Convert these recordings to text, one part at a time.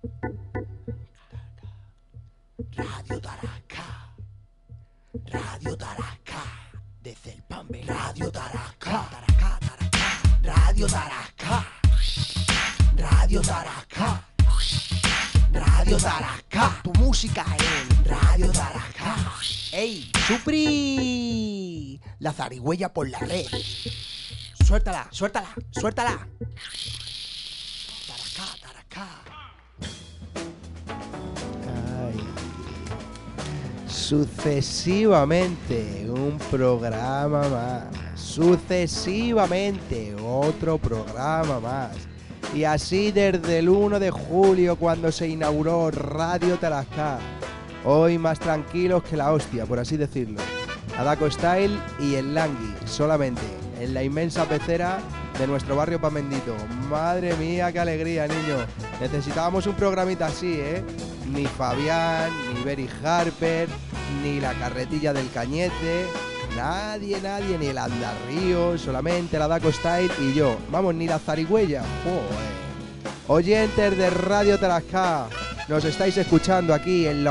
Radio Tarasca, Radio Tarasca, desde el Pambe, Radio Tarasca, Tarasca, Tarasca, Radio Tarasca, Radio Tarasca, Radio Tarasca, tu música en Radio Tarasca. ¡Ey, Supri! La zarigüeya por la red. Suéltala, suéltala, suéltala. Tarasca, Tarasca. Sucesivamente un programa más, sucesivamente otro programa más, y así desde el 1 de julio cuando se inauguró Radio Tarasca. Hoy más tranquilos que la hostia, por así decirlo. Adaco Style y el Langui, solamente en la inmensa pecera de nuestro barrio Pamendito. Madre mía, qué alegría, niño. Necesitábamos un programita así, ¿eh? Ni Fabián, ni Berry Harper, ni la carretilla del Cañete, nadie, ni el Andarrío, solamente la Adaco Style y yo. Vamos, ni la zarigüeya. Joder. Oyentes de Radio Tarasca, nos estáis escuchando aquí en la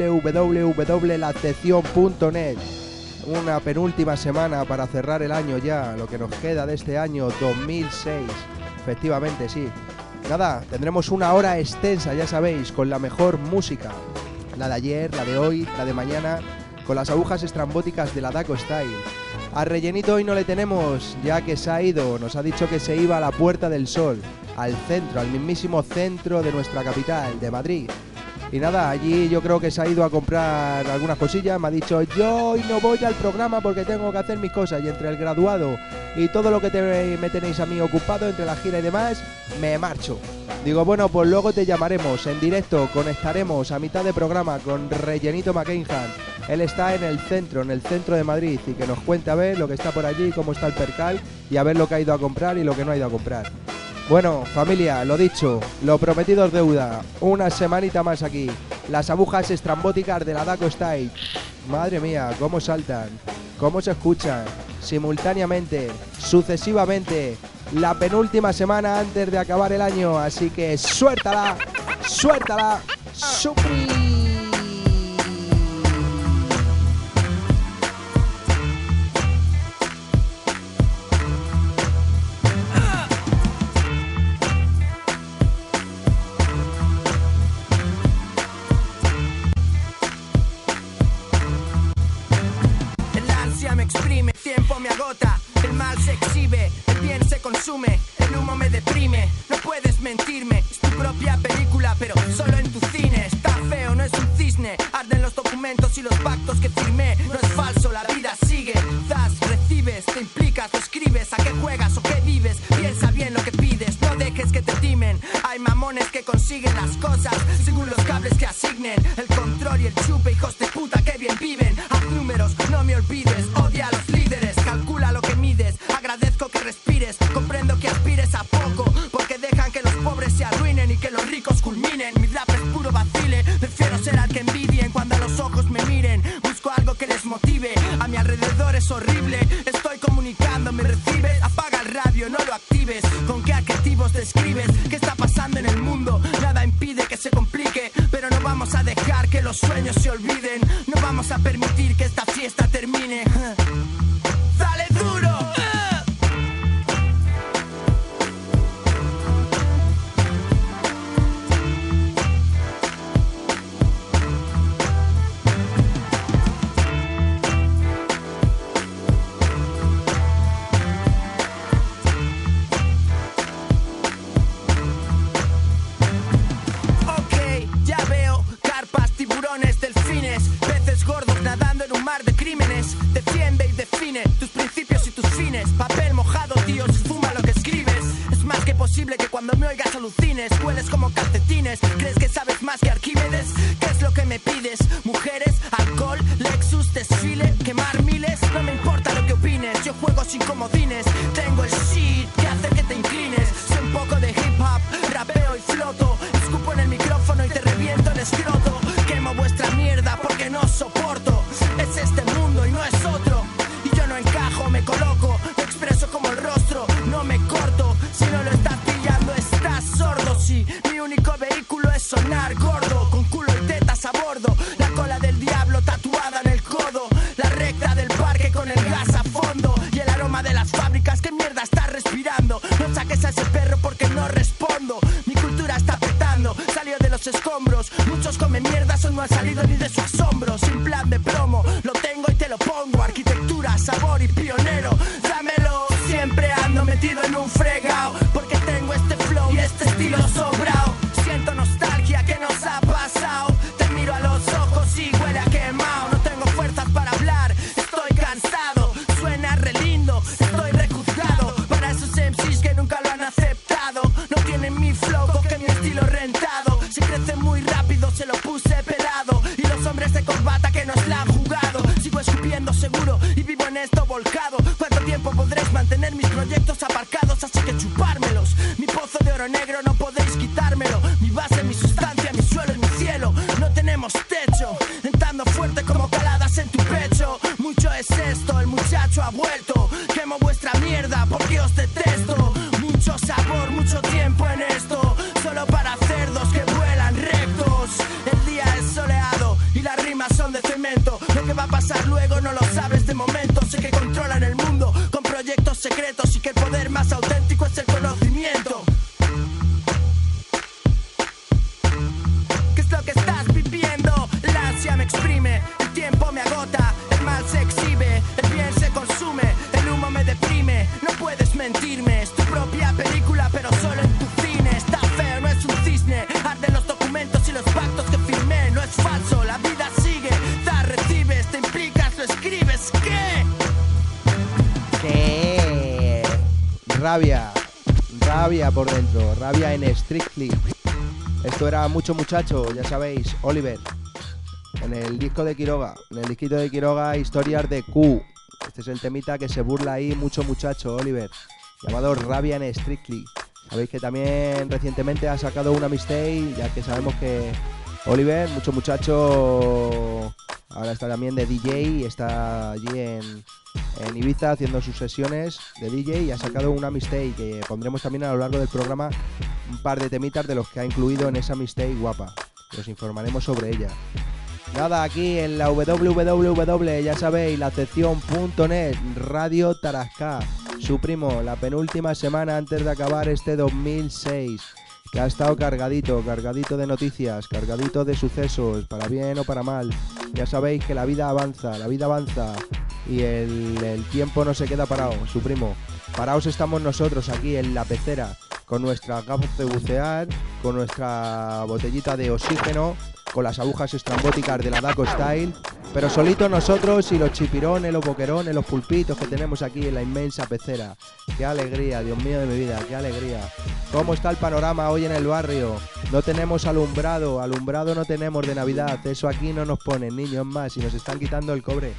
www.laseccion.net. Una penúltima semana para cerrar el año ya, lo que nos queda de este año 2006. Efectivamente, sí. Nada, tendremos una hora extensa, ya sabéis, con la mejor música. La de ayer, la de hoy, la de mañana, con las agujas estrambóticas de la Adaco Style. A Rellenito hoy no le tenemos, ya que se ha ido, nos ha dicho que se iba a la Puerta del Sol, al centro, al mismísimo centro de nuestra capital, de Madrid. Y nada, allí yo creo que se ha ido a comprar algunas cosillas, me ha dicho, yo hoy no voy al programa porque tengo que hacer mis cosas, y entre el graduado y todo lo que me tenéis a mí ocupado, entre la gira y demás, me marcho. Digo, bueno, pues luego te llamaremos en directo, conectaremos a mitad de programa con Rellenito McKinhan. Él está en el centro de Madrid, y que nos cuente a ver lo que está por allí, cómo está el percal, y a ver lo que ha ido a comprar y lo que no ha ido a comprar. Bueno, familia, lo dicho, lo prometido es deuda. Una semanita más aquí. Las agujas estrambóticas de la Adaco Style. Madre mía, cómo saltan, cómo se escuchan, simultáneamente, sucesivamente. La penúltima semana antes de acabar el año. Así que suéltala, suéltala, Supri. Me agota, el mal se exhibe, el bien se consume, el humo me deprime, no puedes mentirme, es tu propia película pero solo en tu cine, está feo, no es un cisne, arden los documentos y los pactos que firmé, no es falso, la vida sigue, das, recibes, te implicas, lo escribes, a qué juegas o qué vives, piensa bien lo que pides, no dejes que te timen, hay mamones que consiguen las cosas, según los cables que asignen, el control y el chupe, hijos de puta que bien viven, haz números, no me olvides, odia a los líderes, calcula lo que mides, agradezco que respires, comprendo que aspires a poco, porque dejan que los pobres se arruinen y que los ricos culminen, mi rap es puro vacile, prefiero ser al que envidien cuando a los ojos me miren, busco algo que les motive, a mi alrededor es horrible, estoy comunicando, me recibes, apaga el radio, no lo actives, con qué adjetivos describes, qué está pasando en el mundo, nada impide que se complique, pero no vamos a dejar que los sueños se olviden, no vamos a permitir que esta fiesta termine. ¡Dale duro! Ok, ya veo carpas, tiburones, delfines, peces gordos nadando en un mar de crímenes. Defiende y define tus principios y tus fines. Papel mojado, tío, se fuma lo que escribes. Es más que posible que cuando me oigas alucines. Hueles como calcetines, crees que sabes más que Arquímedes. ¿Qué es lo que me pides? Mujeres, alcohol, Lexus, desfile, quemar miles. No me importa lo que opines, yo juego sin comodines. Tengo el shit que hace que te inclines. Sé un poco de hip hop, rapeo y floto. Escupo en el micrófono y te reviento el escroto. Quemo vuestra mierda porque no soporto. Es este mundo y no es otro. Y yo no encajo, me coloco, me expreso como el rostro. No me corto, si no lo estás pillando estás sordo. Sí, mi único único vehículo es sonar gordo, con culo y tetas a bordo, la cola del diablo tatuada en el codo, la recta del parque con el gas a fondo y el aroma de las fábricas. ¿Qué mierda estás respirando? No saques a ese perro porque no respondo. Mi cultura está petando, salió de los escombros. Muchos comen mierda, son no han salido ni de su asombro. Sin plan de promo, lo tengo y te lo pongo. Arquitectura, sabor y pionero, dámelo. Siempre ando metido en un fregao, porque tengo este flow y este estilo sobrao. Siento nostalgia, ¿qué nos ha pasado? Te miro a los ojos y huele a quemado. No tengo fuerzas para hablar, estoy cansado. Suena re lindo, estoy rejuzgado. Para esos MCs que nunca lo han aceptado, no tienen mi flow, coge mi estilo rentado. Si crece muy rápido se lo puse pelado, y los hombres de corbata que nos la han jugado. Sigo escupiendo seguro y vivo en esto volcado. ¿Cuánto tiempo podréis mantener mis proyectos aparcados? Así que chupármelos. Mi pozo de oro negro no podéis quitármelo. Mi base, mi sustancia, mi suelo y mi cielo. No tenemos techo, entrando fuerte como caladas en tu pecho. Mucho es esto, el muchacho ha vuelto. Quemo vuestra mierda porque os detesto. Mucho sabor, mucho tiempo en esto, solo para cerdos que vuelan rectos. El día es soleado y las rimas son de cemento. Lo que va a pasar luego no lo sabes de momento. Sé que controlan el mundo con proyectos secretos y que el poder más auténtico es el conocimiento. ¿Qué es lo que estás viviendo? La ansia me exprime, el tiempo me agota, el mal se exhibe, el bien se consume, el humo me deprime. No puedes mentirme, es tu propia película pero solo en tu cine. Está feo, no es un cisne, arden los documentos y los pactos que firmé. No es falso, la vida sigue, das, recibes, te implicas, lo escribes. ¿Qué? ¿Qué? Rabia, rabia por dentro, rabia en Strictly. Esto era Mucho Muchacho, ya sabéis, Oliver. En el disco de Quiroga, en el disquito de Quiroga, Historias de Q. Este es el temita que se burla ahí, Mucho Muchacho, Oliver, llamado Rabia en Strictly. Sabéis que también recientemente ha sacado una mixtape, ya que sabemos que Oliver, Mucho Muchacho, ahora está también de DJ y está allí en Ibiza haciendo sus sesiones de DJ, y ha sacado una mixtape que pondremos también a lo largo del programa, un par de temitas de los que ha incluido en esa mixtape guapa. Os informaremos sobre ella. Nada, aquí en la www, ya sabéis, la sección.net, Radio Tarascá. Su primo, la penúltima semana antes de acabar este 2006, que ha estado cargadito de noticias, cargadito de sucesos, para bien o para mal. Ya sabéis que la vida avanza y el tiempo no se queda parado, su primo. Paraos estamos nosotros aquí en la pecera, con nuestras gafas de bucear, con nuestra botellita de oxígeno, con las agujas estrambóticas de la Daco Style, pero solitos nosotros y los chipirones, los boquerones, los pulpitos que tenemos aquí en la inmensa pecera. ¡Qué alegría, Dios mío de mi vida, qué alegría! ¿Cómo está el panorama hoy en el barrio? No tenemos alumbrado no tenemos de Navidad, eso aquí no nos ponen, niños, más, y nos están quitando el cobre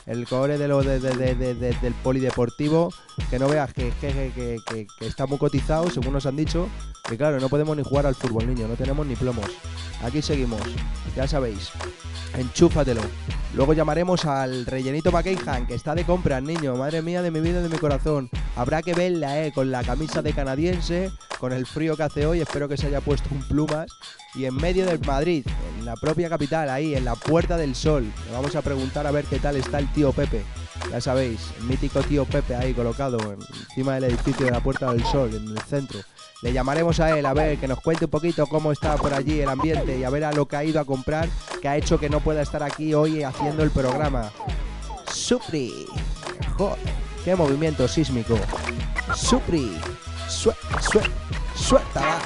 del polideportivo, que no veas que está muy cotizado, según nos han dicho, que claro, no podemos ni jugar al fútbol, niño, no tenemos ni plomos. Aquí seguimos, ya sabéis, enchúfatelo. Luego llamaremos al rellenito McKeihan, que está de compras, niño, madre mía de mi vida y de mi corazón. Habrá que verla, con la camisa de canadiense, con el frío que hace hoy, espero que se haya puesto un plumas, y en medio del Madrid, en la propia capital, ahí, en la Puerta del Sol. Le vamos a preguntar a ver qué tal está el tío Pepe, ya sabéis, el mítico tío Pepe ahí colocado encima del edificio de la Puerta del Sol, en el centro. Le llamaremos a él, a ver, que nos cuente un poquito cómo está por allí el ambiente y a ver a lo que ha ido a comprar, que ha hecho que no pueda estar aquí hoy haciendo el programa. Supri, joder, qué movimiento sísmico. Supri, suéltala.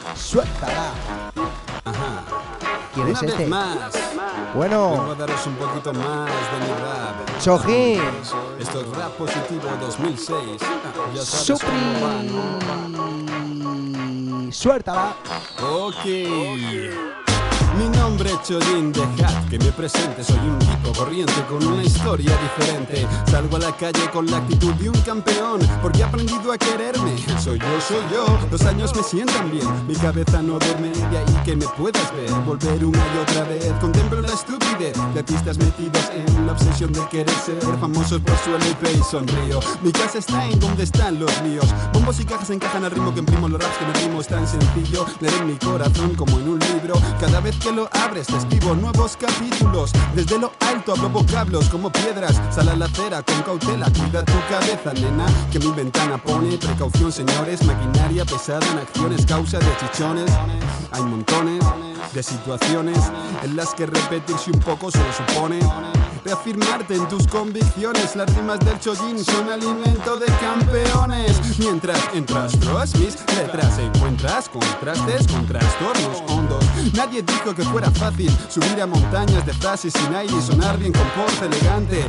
Ajá. ¿Quién es este? Más. Bueno, Vengo a daros un poquito más de mi rap. Chojín. Esto es Rap Positivo 2006. Ya sabes Supri, cómo va. suéltala. Ok. Mi nombre es Chojin, dejad que me presente. Soy un tipo corriente con una historia diferente. Salgo a la calle con la actitud de un campeón, porque he aprendido a quererme. Soy yo. Los años me sientan bien, mi cabeza no duerme. De ahí que me puedas ver, volver una y otra vez. Contemplo la estupidez de artistas metidos en la obsesión de querer ser famosos por su LP y sonrío. Mi casa está en donde están los míos. Bombos y cajas encajan al ritmo que imprimo. Los raps que me rimo es tan sencillo. Leer en mi corazón como en un libro. Cada vez que lo abres te escribo nuevos capítulos. Desde lo alto hablo vocablos como piedras. Sal a la acera con cautela, cuida tu cabeza, nena, que mi ventana pone precaución, señores. Maquinaria pesada en acciones, causa de chichones. Hay montones de situaciones en las que repetirse un poco se lo supone. Reafirmarte en tus convicciones. Las rimas del Chojin son alimento de campeones. Mientras entras tras mis letras, encuentras contrastes con trastornos hondos. Nadie dijo que fuera fácil subir a montañas de frases sin aire y sonar bien con porte elegante.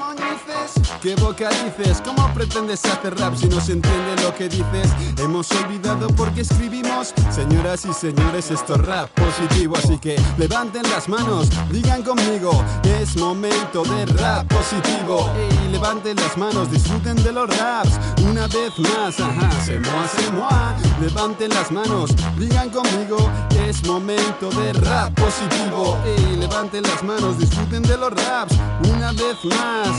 ¿Qué boca dices? ¿Cómo pretendes hacer rap si no se entiende lo que dices? Hemos olvidado por qué escribimos. Señoras y señores, esto es rap positivo. Así que levanten las manos, digan conmigo, es momento de rap positivo. Ey, levanten las manos, disfruten de los raps. Una vez más, ajá, c'est moi. Levanten las manos, digan conmigo, es momento de rap positivo. Ey, levanten las manos, disfruten de los raps. Una vez más.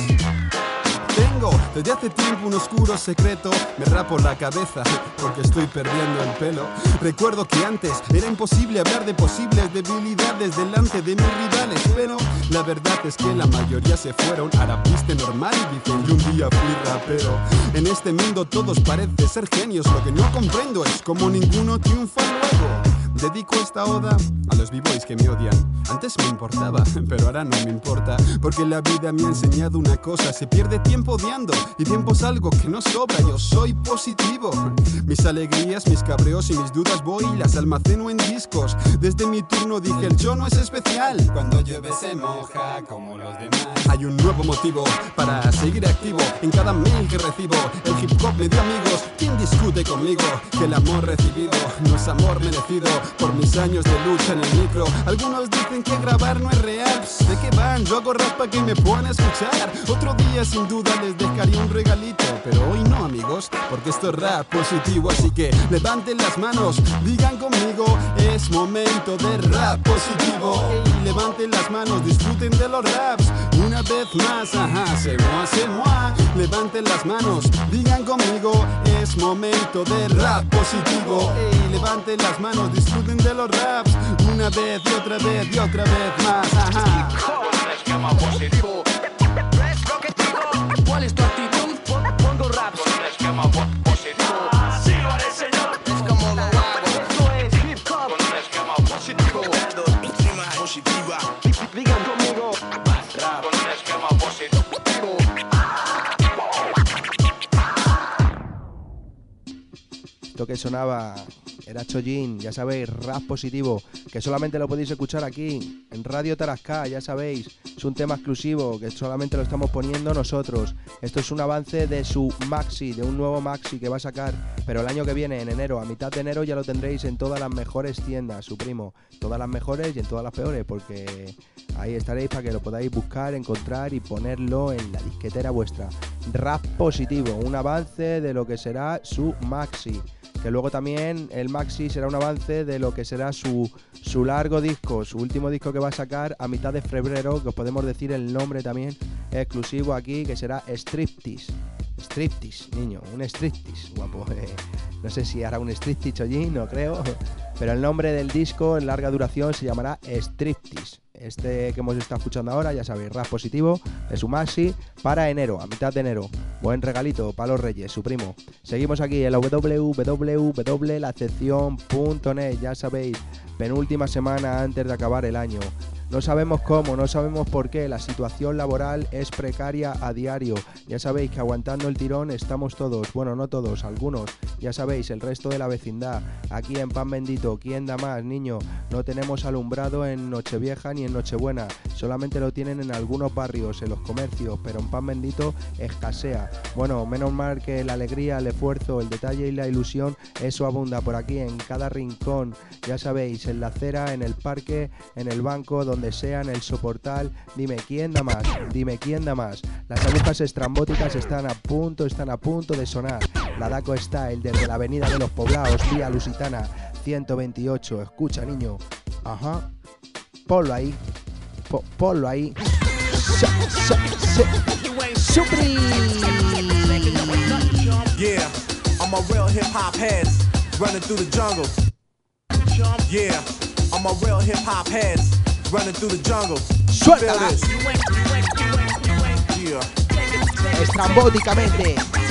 Tengo desde hace tiempo un oscuro secreto. Me rapo la cabeza porque estoy perdiendo el pelo. Recuerdo que antes era imposible hablar de posibles debilidades delante de mis rivales, pero la verdad es que la mayoría se fueron. Ahora viste normal y dicen yo un día fui rapero. En este mundo todos parecen ser genios. Lo que no comprendo es cómo ninguno triunfa luego. Dedico esta oda a los b-boys que me odian. Antes me importaba, pero ahora no me importa. Porque la vida me ha enseñado una cosa: se pierde tiempo odiando y tiempo es algo que no sobra. Yo soy positivo. Mis alegrías, mis cabreos y mis dudas voy y las almaceno en discos. Desde mi turno dije el yo no es especial. Cuando llueve se moja como los demás. Hay un nuevo motivo para seguir activo. En cada mail que recibo el hip hop me dio amigos. ¿Quién discute conmigo? Que el amor recibido no es amor merecido. Por mis años de lucha en el micro. Algunos dicen que grabar no es real. ¿De qué van? Yo hago rap para que me puedan escuchar. Otro día sin duda les dejaría un regalito, pero hoy no, amigos, porque esto es rap positivo. Así que levanten las manos, digan conmigo, es momento de rap positivo. Ey, levanten las manos, disfruten de los raps. Una vez más, ajá, c'est moi. Levanten las manos, digan conmigo, es momento de rap positivo. Ey, levanten las manos, disfruten de los raps. Una vez y otra vez y otra vez más, ajá. Esquema positivo. ¿Cuál es tu actitud? Pongo raps. Con un esquema positivo. Así lo haré, señor. Es como lo hago. Esto es hip hop. Con un esquema positivo. Esquema positiva. Digan conmigo. Rap. Con un esquema positivo. Esto que sonaba era Chojin, ya sabéis, rap positivo, que solamente lo podéis escuchar aquí, en Radio Tarascá, ya sabéis, es un tema exclusivo, que solamente lo estamos poniendo nosotros. Esto es un avance de su maxi, de un nuevo maxi que va a sacar, pero el año que viene, en enero, a mitad de enero, ya lo tendréis en todas las mejores tiendas, su primo, todas las mejores y en todas las peores, porque ahí estaréis para que lo podáis buscar, encontrar y ponerlo en la disquetera vuestra. Rap positivo, un avance de lo que será su maxi. Que luego también el maxi será un avance de lo que será su largo disco, su último disco que va a sacar a mitad de febrero, que os podemos decir el nombre también exclusivo aquí, que será Striptease. Striptease, niño, un striptease, guapo. No sé si hará un striptease Chojin, no creo, pero el nombre del disco en larga duración se llamará Striptease. Este que hemos estado escuchando ahora, ya sabéis, rap positivo de su maxi para enero, a mitad de enero. Buen regalito para los Reyes, su primo. Seguimos aquí en la www.lacepcion.net, ya sabéis, penúltima semana antes de acabar el año. No sabemos cómo, no sabemos por qué, la situación laboral es precaria a diario. Ya sabéis que aguantando el tirón estamos todos, bueno, no todos, algunos, ya sabéis, el resto de la vecindad. Aquí en Pan Bendito, ¿quién da más, niño? No tenemos alumbrado en Nochevieja ni en Nochebuena, solamente lo tienen en algunos barrios, en los comercios, pero en Pan Bendito escasea. Bueno, menos mal que la alegría, el esfuerzo, el detalle y la ilusión, eso abunda por aquí, en cada rincón, ya sabéis, en la acera, en el parque, en el banco, donde sea, en el soportal. Dime quién da más, dime quién da más. Las agujas estrambóticas están a punto de sonar. La Daco Style desde la avenida de los Poblados, vía Lusitana 128. Escucha, niño. Ajá. Ponlo ahí. Ponlo ahí. Supri. Yeah, I'm a real hip hop head running through the jungle. Yeah, I'm a real hip hop head running through the jungle. Suéltala. Yeah. Estrambóticamente.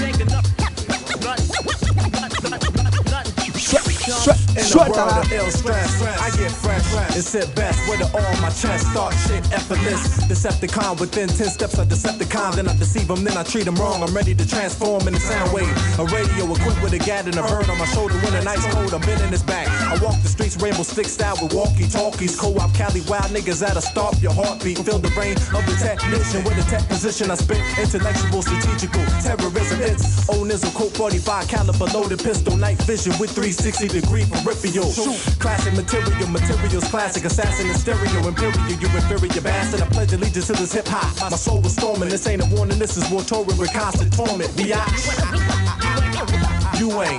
Suéltala. I get fresh and sit best with it all on my chest. Start shit effortless. Decepticon within 10 steps of Decepticon. Then I deceive them, then I treat them wrong. I'm ready to transform in a sound wave. A radio equipped with a gat and a bird on my shoulder when the night's cold. I'm bending his back. I walk the streets rainbow stick style with walkie talkies. Co-op Cali wild niggas that'll stop your heartbeat. Feel the brain of the technician with a tech position. I spit intellectual, strategical terrorism. It's old Nizzle, Colt 45 caliber loaded pistol. Night vision with 360-degree peripheral. Classic materials classic. Assassin in stereo, imperial, you inferior bastard. I pledge allegiance to this hip hop. My soul was storming. This ain't a warning, this is war touring with constant torment. Biatch. You ain't.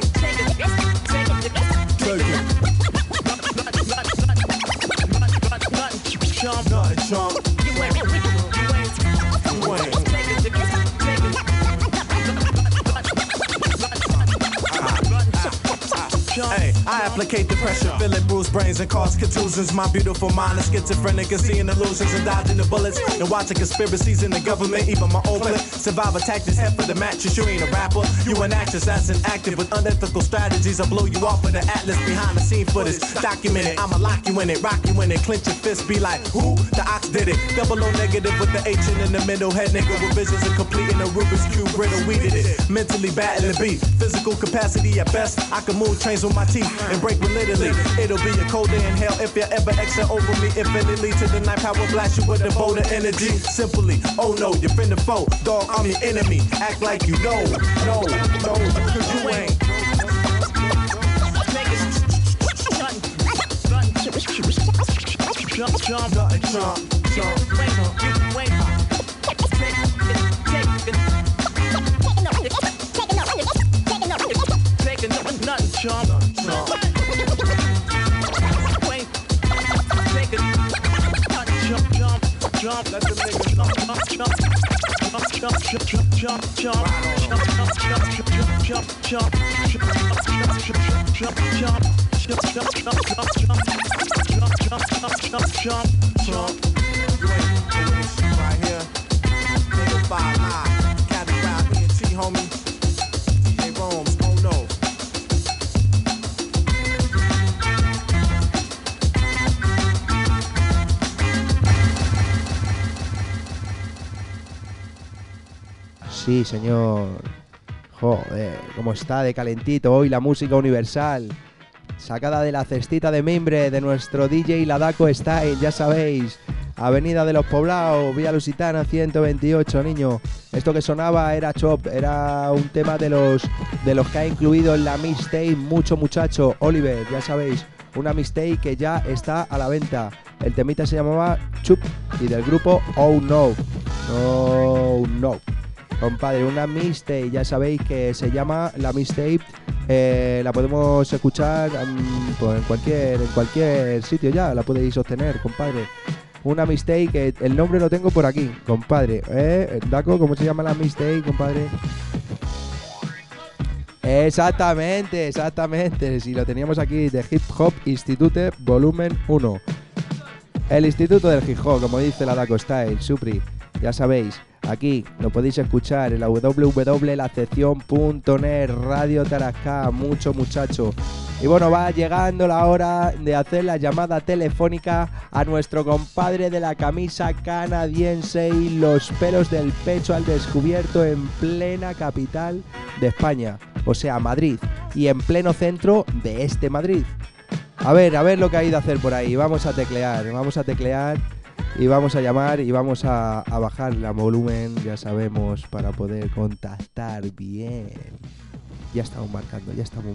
Nothing, chump. You ain't. Hey, I applicate the pressure, feel it bruise brains and cause contusions. My beautiful mind is schizophrenic and seeing illusions and dodging the bullets and watching conspiracies in the government, even my own clip. Survivor tactics, head for the mattress. You ain't a rapper, you an actress that's inactive with unethical strategies. I blow you off with the atlas behind the scene footage. Document it, I'ma lock you in it, rock you in it, clench your fist, be like, who? The ox did it. Double O negative with the H in the middle, head nigga with visions of completing a Rubik's Cube riddle. We did it, mentally battling beat, physical capacity at best. I can move trains with my teeth and break with literally. It'll be a cold day in hell if you ever exit over me. Infinitely to the night power blast you with a bolt of energy. Simply, oh no, you're finna foe. Dog, I'm your enemy. Act like you know, no, cause you ain't. Let the niggas right here. 5 Live, Caddy Rap, ENT, homie. DJ Rome's, oh no. Sí, señor. Joder, cómo está de calentito hoy la música universal. Sacada de la cestita de mimbre de nuestro DJ La Daco Style, ya sabéis. Avenida de los Poblados, vía Lusitana 128, niño. Esto que sonaba era Chop, era un tema de los que ha incluido en la mixtape Mucho Muchacho, Oliver, ya sabéis. Una mixtape que ya está a la venta. El temita se llamaba Chup y del grupo Oh No. Oh No. Compadre, una mixtape, ya sabéis que se llama la mixtape, la podemos escuchar pues en cualquier sitio ya, la podéis obtener, compadre. Una mixtape que el nombre lo tengo por aquí, compadre. Daco, ¿cómo se llama la mixtape, compadre? Exactamente, si lo teníamos aquí, de Hip Hop Institute Volumen 1. El Instituto del Hip Hop, como dice la Daco Style, Supri, ya sabéis. Aquí lo podéis escuchar en la www.lacepcion.net, Radio Tarascá, mucho muchacho. Y bueno, va llegando la hora de hacer la llamada telefónica a nuestro compadre de la camisa canadiense y los pelos del pecho al descubierto en plena capital de España, o sea, Madrid, y en pleno centro de este Madrid. A ver lo que ha ido a hacer por ahí. Vamos a teclear y vamos a llamar y vamos a bajar el volumen, ya sabemos, para poder contactar bien. Ya estamos marcando.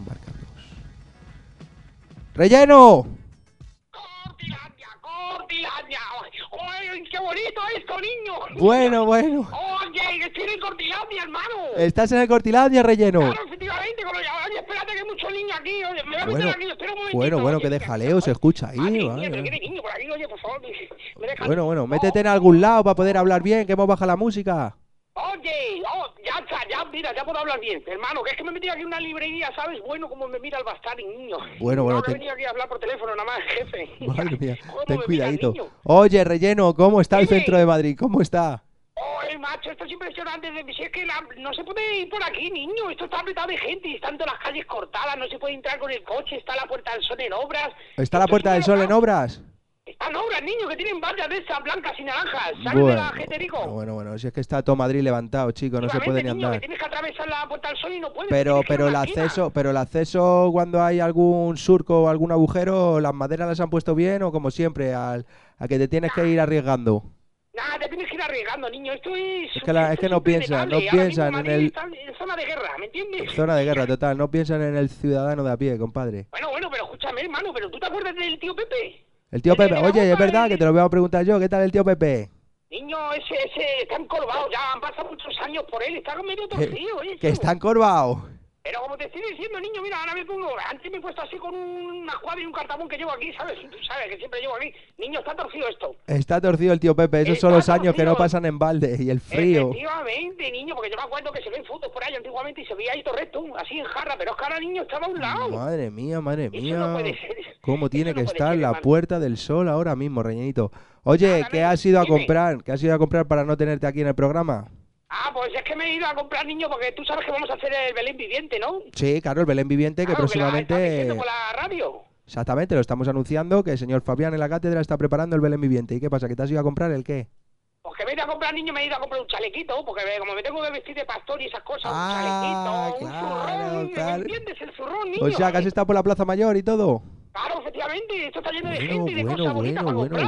¡Relleno! ¡Cortilandia! ¡Ay, qué bonito esto, niño! Bueno. Oye, estoy en Cortilandia, hermano. ¿Estás en el Cortilandia, Relleno? Claro, efectivamente, oye, espérate que hay muchos niños aquí, oye, me voy a meter aquí, espera un momentito. Bueno, que de jaleo se escucha ahí, vale. Vale. ¿Qué niño por aquí? Oye, por favor, me dejan. Bueno, métete en algún lado para poder hablar bien, que hemos bajado la música. Oye, ya está, mira, ya puedo hablar bien, hermano, que es que me he metido aquí en una librería, ¿sabes? Bueno, como me mira el bastardo, niño. Bueno, no, he venido aquí a hablar por teléfono nada más, jefe. Madre mía, ¿Cómo ten me cuidadito. mira el niño? Oye, Relleno, ¿cómo está el Dime. centro de Madrid? ¿Cómo está? Oye, macho, esto es impresionante. Si es que no se puede ir por aquí, niño. Esto está apretado de gente y están todas las calles cortadas. No se puede entrar con el coche. Está la Puerta del Sol en obras. ¿Está la Puerta del Sol en obras? Están obras, niño, que tienen vallas de esas blancas y naranjas. ¿Sabes de la gente, Rico? Bueno, si es que está todo Madrid levantado, chico, no se puede ni niño, andar. que tienes que atravesar la Puerta del Sol y no puedes. Pero tienes que ir a el una esquina. acceso cuando hay algún surco o algún agujero, ¿las maderas las han puesto bien o como siempre, a que te tienes que ir arriesgando? Nada, te tienes que ir arriesgando, niño. Esto es... Es que no piensan en el... Está en zona de guerra, ¿me entiendes? Zona de guerra, total, no piensan en el ciudadano de a pie, compadre. Bueno, pero escúchame, hermano, ¿pero tú te acuerdas del tío Pepe? El tío Pepe, de la oye, es bomba verdad que te lo voy a preguntar yo, ¿qué tal el tío Pepe? Niño, ese está encorvado, ya han pasado muchos años por él, está medio torcido, oye. Que está encorvado. Pero como te estoy diciendo, niño, mira, ahora me pongo, antes me he puesto así con una escuadra y un cartabón que llevo aquí, ¿sabes? Tú sabes que siempre llevo aquí. Niño, está torcido esto. Está torcido el tío Pepe, esos son los años que no pasan en balde y el frío. Efectivamente, niño, porque yo me acuerdo que se ven fotos por ahí antiguamente y se veía ahí todo recto, así en jarra, pero es que ahora, niño, estaba a un lado. Madre mía. Eso no puede ser. ¿Cómo tiene Eso que no puede estar ser, la hermano. Puerta del Sol ahora mismo, Rellenito? Oye, Nada, ¿qué has ido a dime. comprar? ¿Qué has ido a comprar para no tenerte aquí en el programa? Ah, pues es que me he ido a comprar, niño, porque tú sabes que vamos a hacer el Belén viviente, ¿no? Sí, claro, el Belén Viviente que Claro, que la están próximamente... diciendo por la radio. Exactamente, lo estamos anunciando que el señor Fabián en la cátedra está preparando el Belén Viviente. ¿Y qué pasa? ¿Que te has ido a comprar el qué? Pues que me he ido a comprar, niño, me he ido a comprar un chalequito, porque como me tengo que vestir de pastor y esas cosas, Ah, un chalequito, claro, un zurrón, claro. ¿me entiendes? El zurrón, niño. O sea, que has estado por la Plaza Mayor y todo. Claro, efectivamente, esto está lleno de gente y de cosas bonitas para bueno.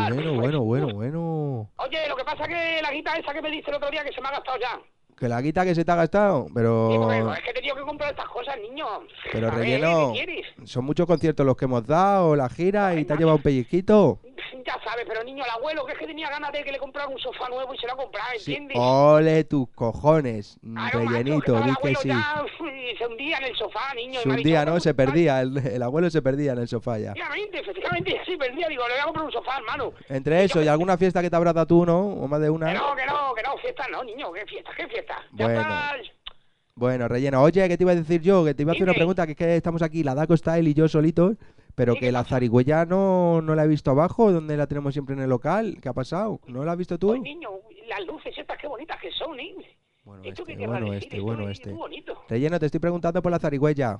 comprar. Oye, lo que pasa es que la guita esa que me diste el otro día que se me ha gastado ya. Que la guita que se te ha gastado, Sí, pero... porque es que he tenido que comprar estas cosas, niño. Pero A ver, Relleno, ¿qué quieres? son muchos conciertos los que hemos dado, la gira, y te has llevado un pellizquito. Ya sabes, pero niño, el abuelo, que es que tenía ganas de que le comprara un sofá nuevo y se lo ha comprado, Sí. ¿entiendes? Ole tus cojones, Claro, macho, Rellenito, estaba el di que abuelo sí. ya, se hundía en el sofá, niño. y Se me ha dicho, hundía, ¿no? "Vamos Se a comprar". perdía, el abuelo se perdía en el sofá ya. Efectivamente, sí, perdía, digo, le voy a comprar un sofá, hermano. Entre eso y alguna fiesta que te habrás dado tú, ¿no? O más de una. Que no, fiesta no, niño, qué fiesta. Ya Bueno. estás... Bueno, Relleno, oye, ¿qué te iba a decir yo? Que te iba a hacer una Dime. pregunta, que es que estamos aquí, la Daco Style y yo solitos, pero Sí, que ¿qué la pasa? zarigüeya no la he visto abajo, donde la tenemos siempre en el local. ¿Qué ha pasado? ¿No la has visto tú? Oye, niño, las luces estas, qué bonitas que son, ¿eh? Bueno, ¿Esto qué este, querrá bueno, decir? este, Esto bueno, es este. muy bonito. Relleno, te estoy preguntando por la zarigüeya.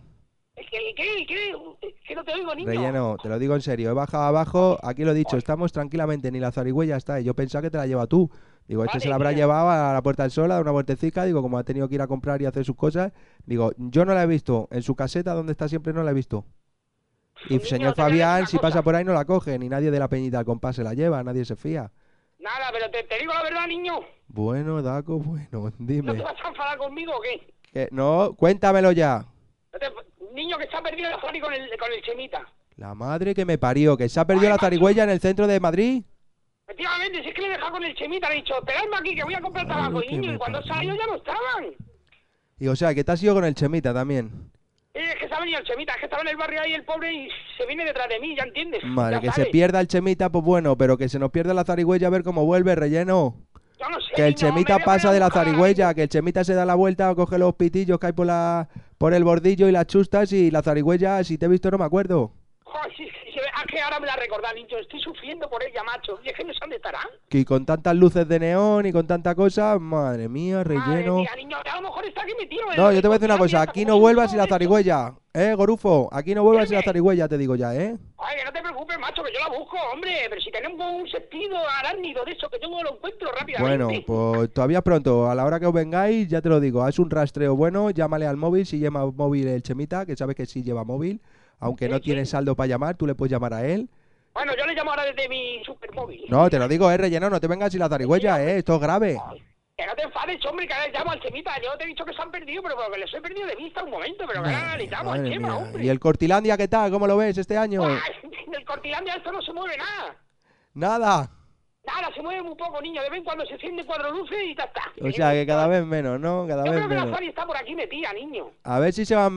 ¿Qué no te oigo, niño? Relleno, te lo digo en serio, he bajado abajo, aquí lo he dicho, estamos tranquilamente, ni la zarigüeya está, y yo pensaba que te la lleva tú. Digo, este Vale, se la habrá mira. llevado a la Puerta del Sol a dar una vueltecita, digo, como ha tenido que ir a comprar y hacer sus cosas, digo, yo no la he visto, en su caseta donde está siempre no la he visto. Y Niño, señor te voy a decir Fabián, una si cosa. pasa por ahí no la coge, ni nadie de la Peñita al Compás se la lleva, nadie se fía. Nada, pero te digo la verdad, niño. Bueno, Daco, bueno, ¿No te dime. vas a enfadar conmigo o qué? No, cuéntamelo ya. Niño, que se ha perdido la Fanny con el Chemita. La madre que me parió, que se ha perdido la zarigüeya en el centro de Madrid. Efectivamente, si es que le he dejado con el Chemita, le he dicho, esperadme aquí que voy a comprar tabaco, Ay, que niño. me Y cuando parió. salió ya no estaban. Y o sea, que te has ido con el Chemita también. Es que se ha venido el Chemita, es que estaba en el barrio ahí el pobre y se viene detrás de mí, ¿ya entiendes? Madre, Ya que se sabes. pierda el Chemita, pues bueno, pero que se nos pierda la zarigüeya a ver cómo vuelve, Relleno. Yo no sé, Que el niño, Chemita me voy a pasa de la buscar ahora zarigüeya, mismo. que el Chemita se da la vuelta, coge los pitillos que hay por el bordillo y las chustas, y la zarigüeya, si te he visto no me acuerdo. Joder, sí, más que ahora me la recordás, niño. Estoy sufriendo por ella, macho. Y es que no sé dónde estará. Que con tantas luces de neón y con tanta cosa, madre mía, Madre relleno. mía, niño, a lo mejor está aquí metido. No, yo te voy a decir una cosa, aquí no vuelvas sin la zarigüeya, Gorufo, aquí no vuelvas sin la zarigüeya, te digo ya, Ay, que no te preocupes, macho, que yo la busco, hombre. Pero si tenemos un sentido arácnido de eso, que yo no lo encuentro rápidamente. Bueno, pues todavía pronto, a la hora que os vengáis, ya te lo digo, haz un rastreo bueno, llámale al móvil, si lleva móvil el Chemita, que sabes que sí lleva móvil, aunque no tiene saldo para llamar, tú le puedes llamar a él. Bueno, yo le llamo ahora desde mi supermóvil. No, te lo digo, relleno, no te vengas sin la zarigüeya, esto es grave. Que no te enfades, hombre, que ahora le llamo al Chemita. Yo te he dicho que se han perdido, pero que les he perdido de vista un momento. Pero que ahora le llamo al Madre Chema, mía. hombre. ¿Y el Cortilandia qué tal? ¿Cómo lo ves este año? En el Cortilandia esto no se mueve nada. Nada. Nada, se mueve muy poco, niño. De vez en cuando se enciende 4 luces y ya está. O sea, que cada vez menos, ¿no? Cada Yo vez creo que la menos. Fari está por aquí metida, niño. A ver si se va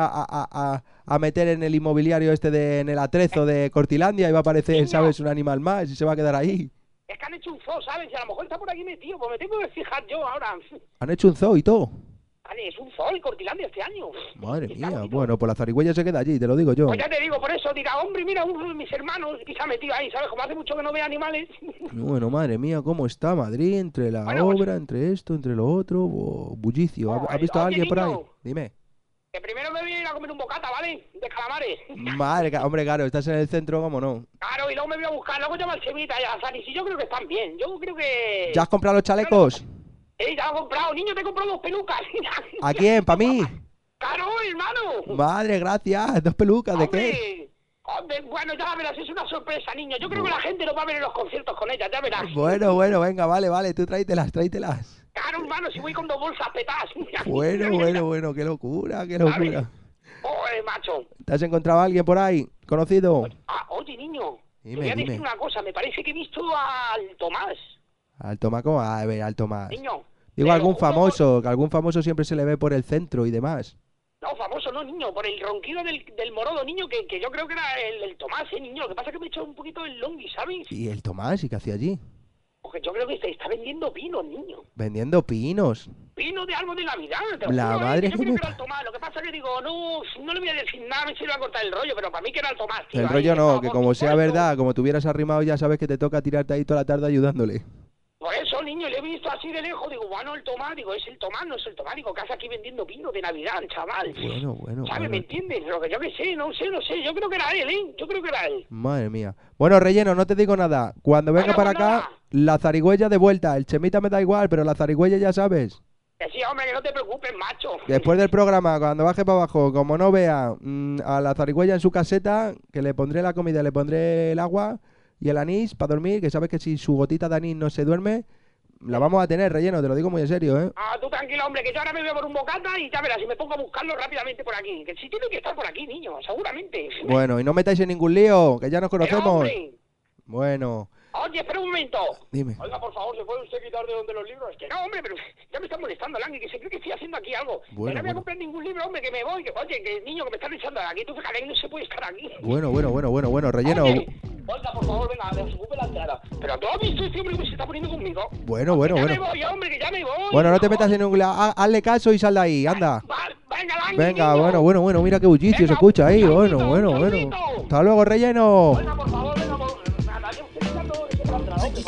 a meter en el inmobiliario en el atrezo de Cortilandia y va a aparecer, Niño. ¿sabes? Un animal más y se va a quedar ahí. Es que han hecho un zoo, ¿sabes? Y a lo mejor está por aquí metido. Pues me tengo que fijar yo ahora. Han hecho un zoo y todo. Vale, es un zoo el Cortilandia este año. Madre Está mía. bonito. Bueno, pues la zarigüeya se queda allí, te lo digo yo. Pues ya te digo, por eso dirá, hombre, mira, uno de mis hermanos y se ha metido ahí, ¿sabes? Como hace mucho que no ve animales. Bueno, madre mía, cómo está Madrid entre la Bueno, pues- obra, entre esto, entre lo otro. Bullicio. ¿Has Ay, visto a oye, alguien por ahí? niño. Dime. Que primero me voy a ir a comer un bocata, ¿vale? De calamares. Madre, hombre, claro, estás en el centro, ¿cómo no? Claro, y luego me voy a buscar, luego llamo al Chemita y a Sani. Si yo creo que están bien, yo creo que... ¿Ya has comprado los chalecos? Ya lo he comprado, niño, te he comprado 2 pelucas. ¿A quién? ¿Para mí? Claro, hermano. Madre, gracias. 2 pelucas, ¿de qué? Hombre, hombre, bueno, ya verás, es una sorpresa, niño. Yo creo que la gente no va a ver en los conciertos con ellas, ya verás. Bueno, venga, vale, tú tráetelas. Claro, hermano, si voy con 2 bolsas petadas. Bueno, qué locura. Joder, macho. ¿Te has encontrado a alguien por ahí? ¿Conocido? Oye, niño. Dime, te voy a dime. decir una cosa, me parece que he visto al Tomás. Al Tomás, ¿cómo? A ver, al Tomás. Niño. Digo, te algún lo juro famoso, que algún famoso siempre se le ve por el centro y demás. No, famoso no, niño, por el ronquido del morodo, niño, que yo creo que era el Tomás, niño. Lo que pasa es que me he hecho un poquito el longui, ¿sabes? ¿Y el Tomás? ¿Y qué hacía allí? Porque yo creo que está vendiendo pinos, niño. Vendiendo pinos. Pino de árbol de Navidad, te lo La juro, madre yo que creo me que era el Tomás. Lo que pasa es que digo, no le voy a decir nada, a ver si le va a cortar el rollo, pero para mí que era el Tomás, tío. El ahí, rollo no, estaba que por como mi sea puerto. verdad, como te hubieras arrimado, ya sabes que te toca tirarte ahí toda la tarde ayudándole. Por eso, niño, le he visto así de lejos, digo, bueno, el Tomás, digo, es el Tomás, no es el Tomás, digo, que hace aquí vendiendo vino de Navidad, chaval. Bueno. ¿Sabes? ¿Me entiendes? Lo que yo que sé, no sé, yo creo que era él, ¿eh? Yo creo que era él. Madre mía. Bueno, relleno, no te digo nada. Cuando venga Bueno, para pues acá, nada. la zarigüeya de vuelta. El Chemita me da igual, pero la zarigüeya ya sabes. Que sí, hombre, que no te preocupes, macho. Después del programa, cuando baje para abajo, como no vea a la zarigüeya en su caseta, que le pondré la comida, le pondré el agua y el anís para dormir, que sabes que si su gotita de anís no se duerme, la vamos a tener, relleno, te lo digo muy en serio, ¿eh? Tú tranquilo, hombre, que yo ahora me voy a por un bocata y ya verás, si me pongo a buscarlo rápidamente por aquí. Que sí tiene que estar por aquí, niño, seguramente. Bueno, y no metáis en ningún lío, que ya nos Pero, conocemos. hombre, Bueno, oye, espera un momento. dime. Oiga, por favor, ¿se puede usted quitar de donde los libros? Que no, hombre, pero ya me está molestando, Langui, que se cree que estoy haciendo aquí algo. Bueno, que no voy a bueno. comprar ningún libro, hombre, que me voy. Que, oye, que niño, que me están echando de aquí. Tú fíjate que no se puede estar aquí. Bueno, relleno. Oye, oiga, por favor, venga, desocupe la entrada. Pero tú has visto este hombre que se está poniendo conmigo. Bueno. Que ya me voy, hombre, que ya me voy. Bueno, no te metas en ningún lío. Hazle caso y sal de ahí, anda. Venga, Langui, Venga, niño. bueno, mira qué bullicio Venga, se escucha ahí. un Bueno. saludito. Hasta luego, relleno. Oiga, por favor, venga, nada, yo estoy echando ese entrada, hombre.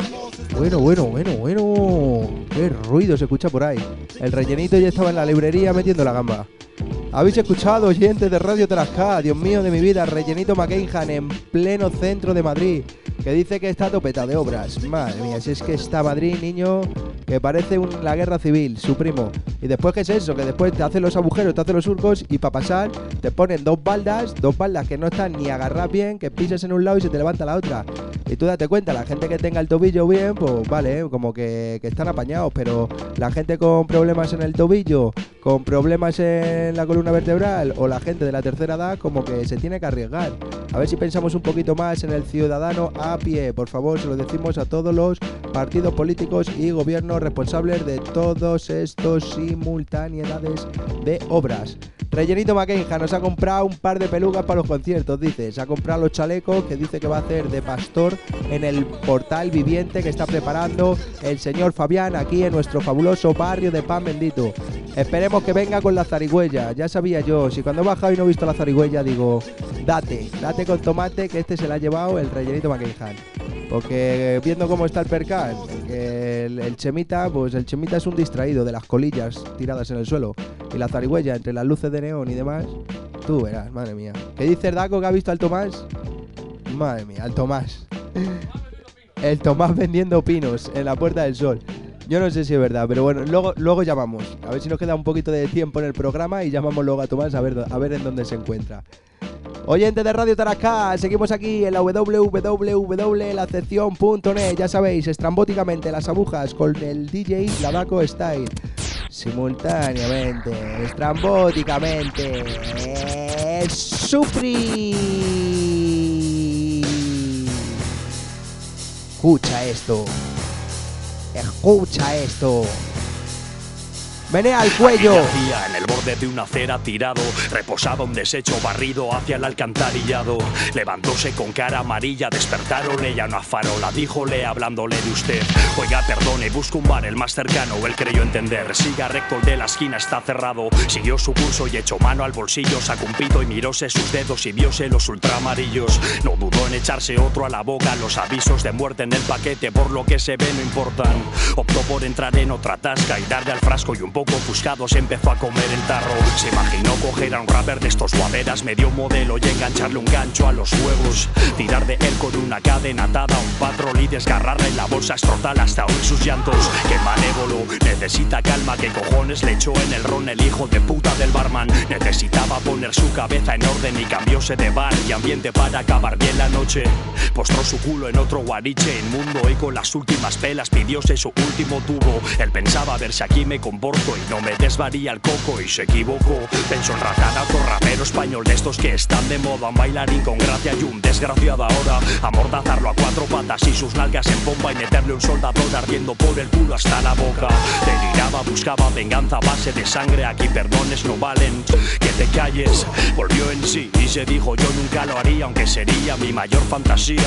Bueno. Qué ruido se escucha por ahí. El rellenito ya estaba en la librería metiendo la gamba. Habéis escuchado, oyentes de Radio Tarascá, Dios mío de mi vida, Rellenito McKenhan en pleno centro de Madrid, que dice que está topeta de obras. Madre mía, si es que está Madrid, niño, que parece la guerra civil, su primo. Y después, ¿qué es eso? Que después te hacen los agujeros, te hacen los surcos y para pasar te ponen dos baldas que no están ni agarradas bien, que pisas en un lado y se te levanta la otra. Y tú date cuenta, la gente que tenga el tobillo bien, pues vale, como que están apañados, pero la gente con problemas en el tobillo, con problemas en la columna vertebral o la gente de la tercera edad, como que se tiene que arriesgar. A ver si pensamos un poquito más en el ciudadano a pie. Por favor, se lo decimos a todos los partidos políticos y gobiernos responsables de todos estos simultaneidades de obras. Rellenito McKenhan nos ha comprado un par de pelucas para los conciertos, dice. Se ha comprado los chalecos que dice que va a hacer de pastor en el portal viviente que está preparando el señor Fabián aquí en nuestro fabuloso barrio de Pan Bendito. Esperemos que venga con la zarigüeya. Ya sabía yo, si cuando he bajado y no he visto la zarigüeya, digo, date con tomate, que este se la ha llevado el rellenito McCain. Porque viendo cómo está el percal, que el Chemita, pues el Chemita es un distraído de las colillas tiradas en el suelo. Y la zarigüeya, entre las luces de neón y demás, tú verás, madre mía. ¿Qué dice el Daco que ha visto al Tomás? Madre mía, al Tomás. El Tomás vendiendo pinos en la Puerta del Sol. Yo no sé si es verdad, pero bueno, luego llamamos. A ver si nos queda un poquito de tiempo en el programa y llamamos luego a Tomás a ver en dónde se encuentra. Oyentes de Radio Tarascá, seguimos aquí en la www.lacepción.net. Ya sabéis, estrambóticamente las agujas con el DJ Ladaco Style. Simultáneamente, estrambóticamente, Supri. Escucha esto. Escucha esto. Menea al cuello. En el borde de una acera tirado, reposaba un desecho barrido hacia el alcantarillado. Levantóse con cara amarilla, despertaronle ya una farola. Díjole hablándole de usted: oiga, perdone, busco un bar el más cercano. Él creyó entender, siga recto, el de la esquina está cerrado. Siguió su curso y echó mano al bolsillo, sacó un pito y miróse sus dedos y viose los ultramarillos. No dudó en echarse otro a la boca, los avisos de muerte en el paquete por lo que se ve no importan. Optó por entrar en otra tasca y darle al frasco y un poco ofuscado se empezó a comer el tarro. Se imaginó coger a un rapper de estos guaderas medio modelo y engancharle un gancho a los huevos. Tirar de él con una cadena atada a un patrol y desgarrarle en la bolsa estrotal hasta oír sus llantos. ¡Qué malévolo! Necesita calma, ¿qué cojones le echó en el ron el hijo de puta del barman? Necesitaba poner su cabeza en orden y cambióse de bar y ambiente para acabar bien la noche. Postró su culo en otro guariche inmundo y con las últimas pelas pidióse su último tubo. Él pensaba, a ver si aquí me comporto y no me desvaría el coco, y se equivocó. Pensó en Ratana, otro rapero español de estos que están de moda, un bailarín con gracia y un desgraciado ahora. Amordazarlo a cuatro patas y sus nalgas en pompa y meterle un soldador ardiendo por el culo hasta la boca. Deliraba, buscaba venganza a base de sangre, aquí perdones no valen, que te calles. Volvió en sí y se dijo: yo nunca lo haría, aunque sería mi mayor fantasía.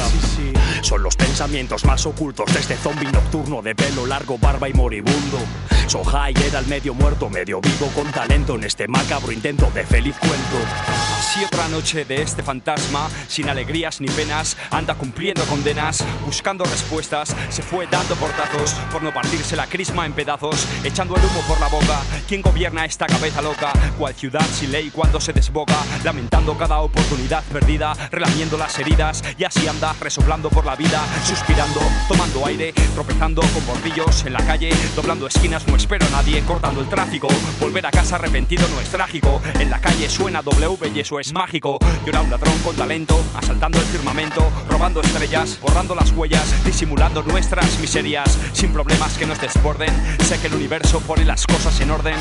Son los pensamientos más ocultos de este zombi nocturno de pelo largo, barba y moribundo. Sohai era el medio muerto, medio vivo con talento en este macabro intento de feliz cuento. Así otra noche de este fantasma, sin alegrías ni penas, anda cumpliendo condenas, buscando respuestas, se fue dando portazos por no partirse la crisma en pedazos, echando el humo por la boca. ¿Quién gobierna esta cabeza loca? ¿Cuál ciudad sin ley cuando se desboca? Lamentando cada oportunidad perdida, relamiendo las heridas, y así anda resoplando por la vida, suspirando, tomando aire, tropezando con bordillos en la calle, doblando esquinas, no espero a nadie, cortando el tráfico. Volver a casa arrepentido no es trágico, en la calle suena W y eso es mágico. Llora un ladrón con talento, asaltando el firmamento, robando estrellas, borrando las huellas, disimulando nuestras miserias, sin problemas que nos desborden. Sé que el universo pone las cosas en orden.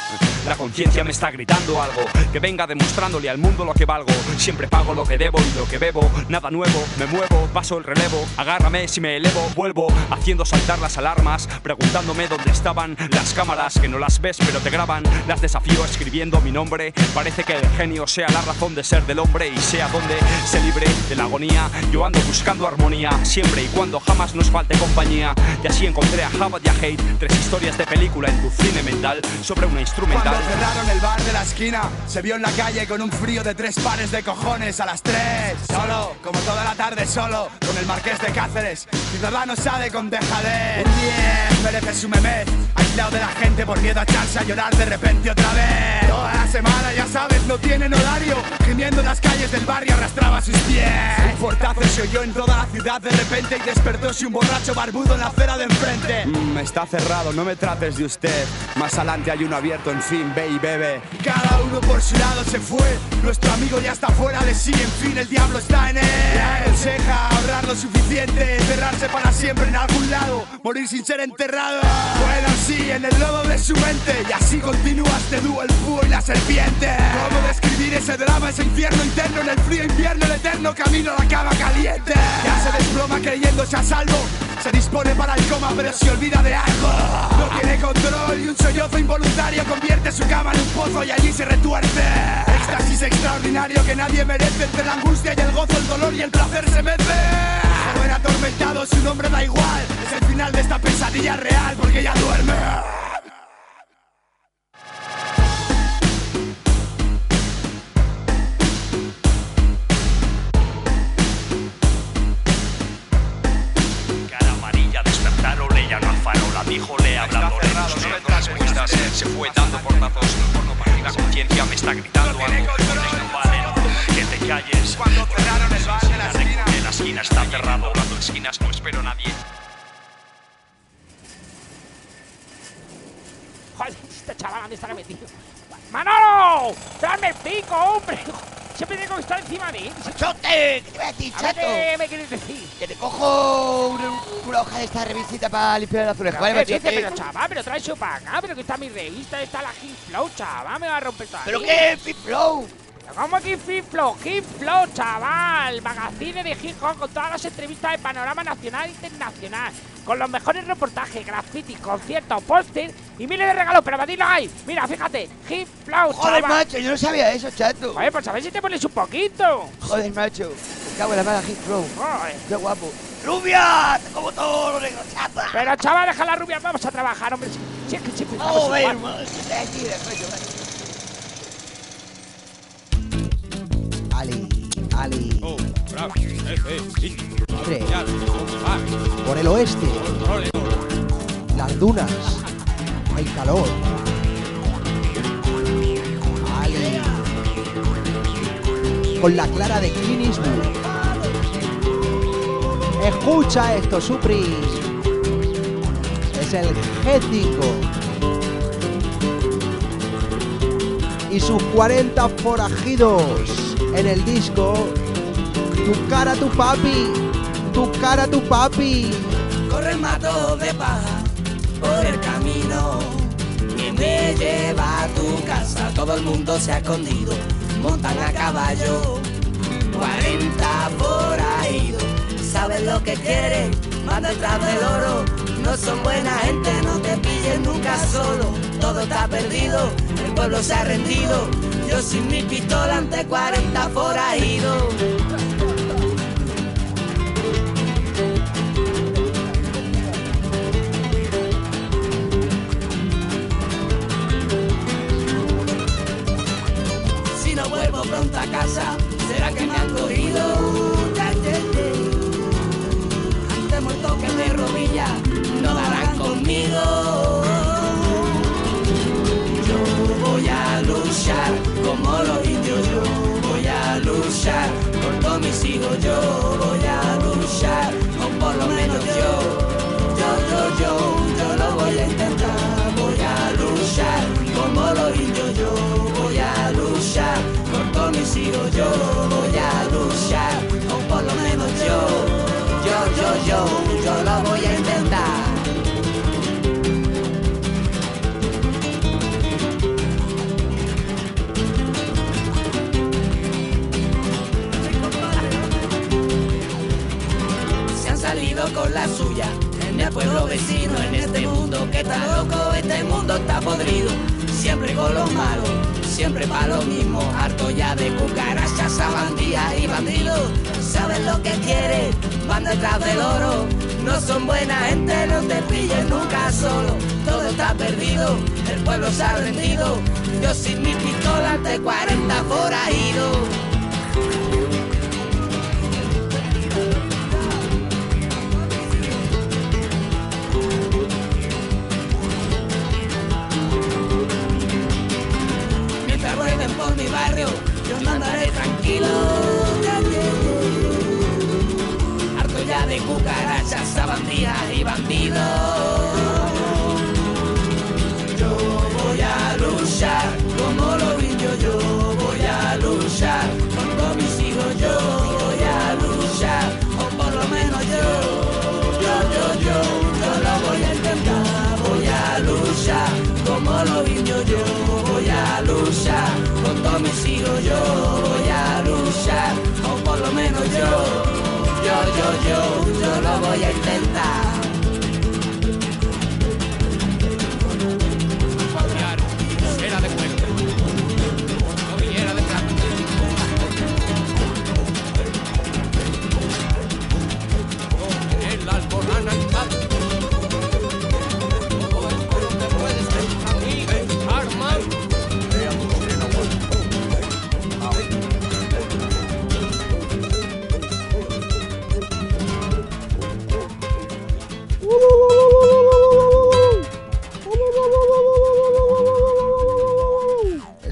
La conciencia me está gritando algo, que venga demostrándole al mundo lo que valgo. Siempre pago lo que debo y lo que bebo, nada nuevo, me muevo, paso el relevo. Agárrame si me elevo, vuelvo, haciendo saltar las alarmas, preguntándome dónde estaban las cámaras, que no las ves pero te graban. Las desafío escribiendo mi nombre, parece que el genio sea la razón de ser del hombre y sea donde se libre de la agonía. Yo ando buscando armonía, siempre y cuando jamás nos falte compañía. Y así encontré a Jabad y a Hate, tres historias de película en tu cine mental sobre una instrumental. Cuando cerraron el bar de la esquina, se vio en la calle con un frío de 3 pares de cojones a las 3. Solo, como toda la tarde solo, con el Marqués de Cáceres. Ciudadano sale con dejadez. Un 10 merece su memez, aislado de la gente por miedo a echarse a llorar de repente otra vez. Toda la semana, ya sabes, no tienen horario, gimiendo en las calles del barrio arrastraba sus pies. Un fuertazo se oyó en toda la ciudad de repente y despertóse un borracho barbudo en la acera de enfrente. Está cerrado, no me trates de usted. Más adelante hay uno abierto, en fin, ve y bebe. Cada uno por su lado se fue, nuestro amigo ya está fuera de sí, en fin, el diablo está en él. Le aconseja ahorrar lo suficiente, encerrarse para siempre en algún lado, morir sin ser enterrado. Bueno, sí, en el lodo de su mente, y así continúa este dúo, el búho y la serpiente. ¿Cómo describir ese drama, ese infierno interno en el frío invierno, el eterno camino a la cama caliente? Ya se desploma creyéndose a salvo, se dispone para el coma pero se olvida de algo. No tiene control y un sollozo involuntario convierte su cama en un pozo y allí se retuerce. Éxtasis extraordinario que nadie merece, entre la angustia y el gozo, el dolor y el placer se mece. Joven atormentado, su nombre da igual, es el final de esta pesadilla real porque ya duerme. díjole hablándole buscando respuestas. Se fue dando portazos por no partir. La conciencia me está gritando algo. No valen que te calles. Cuando cerraron el bar de la esquina. La esquina está cerrado. Hablando esquinas no espero a nadie. Joder, este chaval, ¿dónde estará metido? ¡Manolo! ¡Tráeme el pico, hombre! Siempre tengo que estar encima de él. ¡Chote! ¿Qué te voy a decir, chato? ¿Qué me quieres decir? Que te cojo una hoja de esta revisita para limpiar las orejas, ¿vale, machote? Pero chaval, pero trae eso para acá. Pero que está mi revista, está la Hip Flow, chaval. Me va a romper toda. ¿Pero qué? ¿Hip Flow? ¿Cómo que Hip Flow? Hip Flow, chaval. Magazine de hip hop con todas las entrevistas de panorama nacional e internacional. Con los mejores reportajes, graffiti, conciertos, póster y miles de regalos. Pero batirlos ahí. Mira, fíjate. Hip Flow, Joder, chaval. macho, yo no sabía eso, chato. Oye, pues a ver si te pones un poquito. Joder, macho. Me cago en la mala Hip Flow. Joder. Qué guapo. ¡Rubia! ¡Te como todo lo negro, chata! Pero chaval, deja la rubia. Vamos a trabajar, hombre. Si es que siempre estamos Joder, igual. hermano. Estoy aquí de cuello, macho. Ali. Oh, bravo. Hombre, por el oeste, las dunas, hay calor. Ali. Con la clara de Clint Eastwood. Escucha esto, Supris. Es el G5 y sus 40 forajidos en el disco Tu cara, tu papi, tu cara, tu papi. Corre el mato de paja por el camino que me lleva a tu casa. Todo el mundo se ha escondido, montan a caballo, 40 forajidos. Saben lo que quieren, van detrás del oro. No son buena gente, no te pillen nunca solo. Todo está perdido, el pueblo se ha rendido. Yo sin mi pistola ante 40 forajidos. Si no vuelvo pronto a casa, será que me han cogido. Ante muerto que de rodillas no darán conmigo. Yo voy a luchar como los indios, yo voy a luchar por todos mis hijos, yo voy a luchar, o por lo menos yo lo voy a intentar. Voy a luchar como los indios, yo voy a luchar por todos mis hijos, yo voy a luchar, o por lo menos yo lo voy a intentar. Se han salido con la suya en el pueblo vecino, en este mundo que está loco, este mundo está podrido. Siempre con los malos, siempre pa' lo mismo. Harto ya de cucarachas, sabandías y bandidos. Saben lo que quieren, van detrás del oro. No son buena gente, no te pillen nunca solo. Todo está perdido, el pueblo se ha rendido. Yo sin mi pistola ante 40 forajidos. Mientras rueden por mi barrio, yo no andaré tranquilo. Harto ya de cucarachas, sabandías y bandidos. Yo voy a luchar como los indios, yo voy a luchar con todos mis hijos, yo voy a luchar, o por lo menos yo lo voy a intentar. Voy a luchar como los indios, yo voy a luchar con todos mis hijos, yo voy a luchar, o por lo menos yo lo voy a intentar. Era de cuento, novillera de plata. En la alborán animada. Todo el pueblo te puedes ver aquí, Armando.